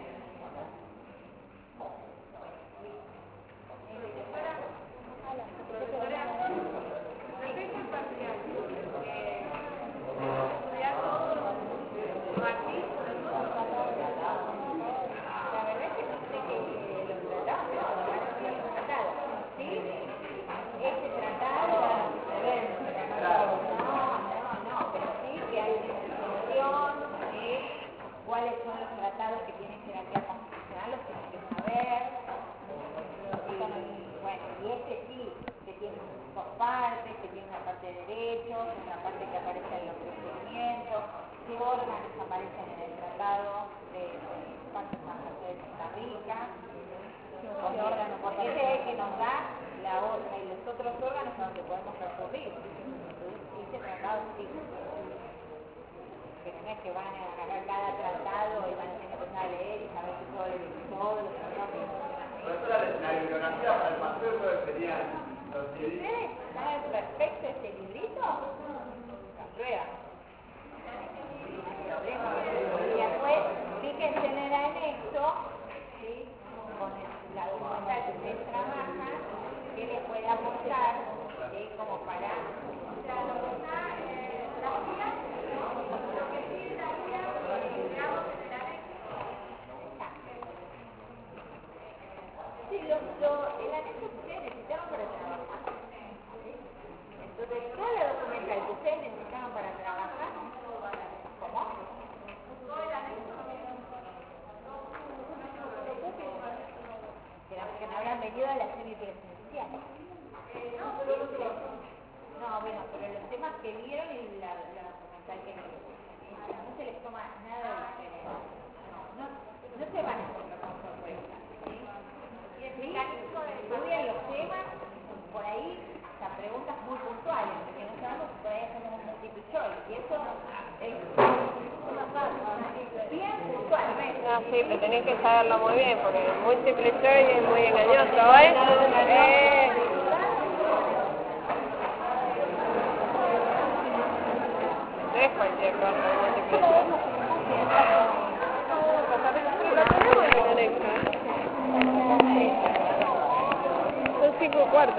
Cuáles son los tratados que tienen jerarquía constitucional, los tienen que saber. Bueno, y este sí, que tiene dos partes, que tiene una parte de derechos, una parte que aparece en los procedimientos, qué órganos aparecen en el tratado de Pacto San José de Costa Rica, porque ese es el que nos da la otra y los otros órganos a donde podemos recurrir. Entonces, ese tratado sí. Que no es que van a agarrar cada tratado y van a tener que empezar a leer y saber que todos los tratados. La bibliografía para el paseo serían los libritos. ¿Ustedes saben perfecto este librito? La prueba. Y después, fíjense en el anexo, ¿sí? Con la documental que ustedes trabajan, que les puede aportar, ¿sí? Como para... Sí, el anexo que ustedes necesitaban para trabajar. ¿Sí? Entonces, toda la documental que ustedes necesitaban para trabajar, ¿cómo? Todo el anexo que me habrán venido a la semipresencial. No, bueno, pero los temas que vieron y la documental que vieron. No se les toma nada diferente. No se van a encontrar con sorpresa. Estudian los temas, por ahí hasta preguntas muy puntuales, porque no sabemos si por ahí hacemos un multiple choice, y eso es bien puntualmente. No, sí, pero tenés que saberlo muy bien, porque el múltiple choice es muy engañoso, ¿eh? es cualquier cosa de multiplicación. Pero la tenemos en el anexo. Son 5 cuartos.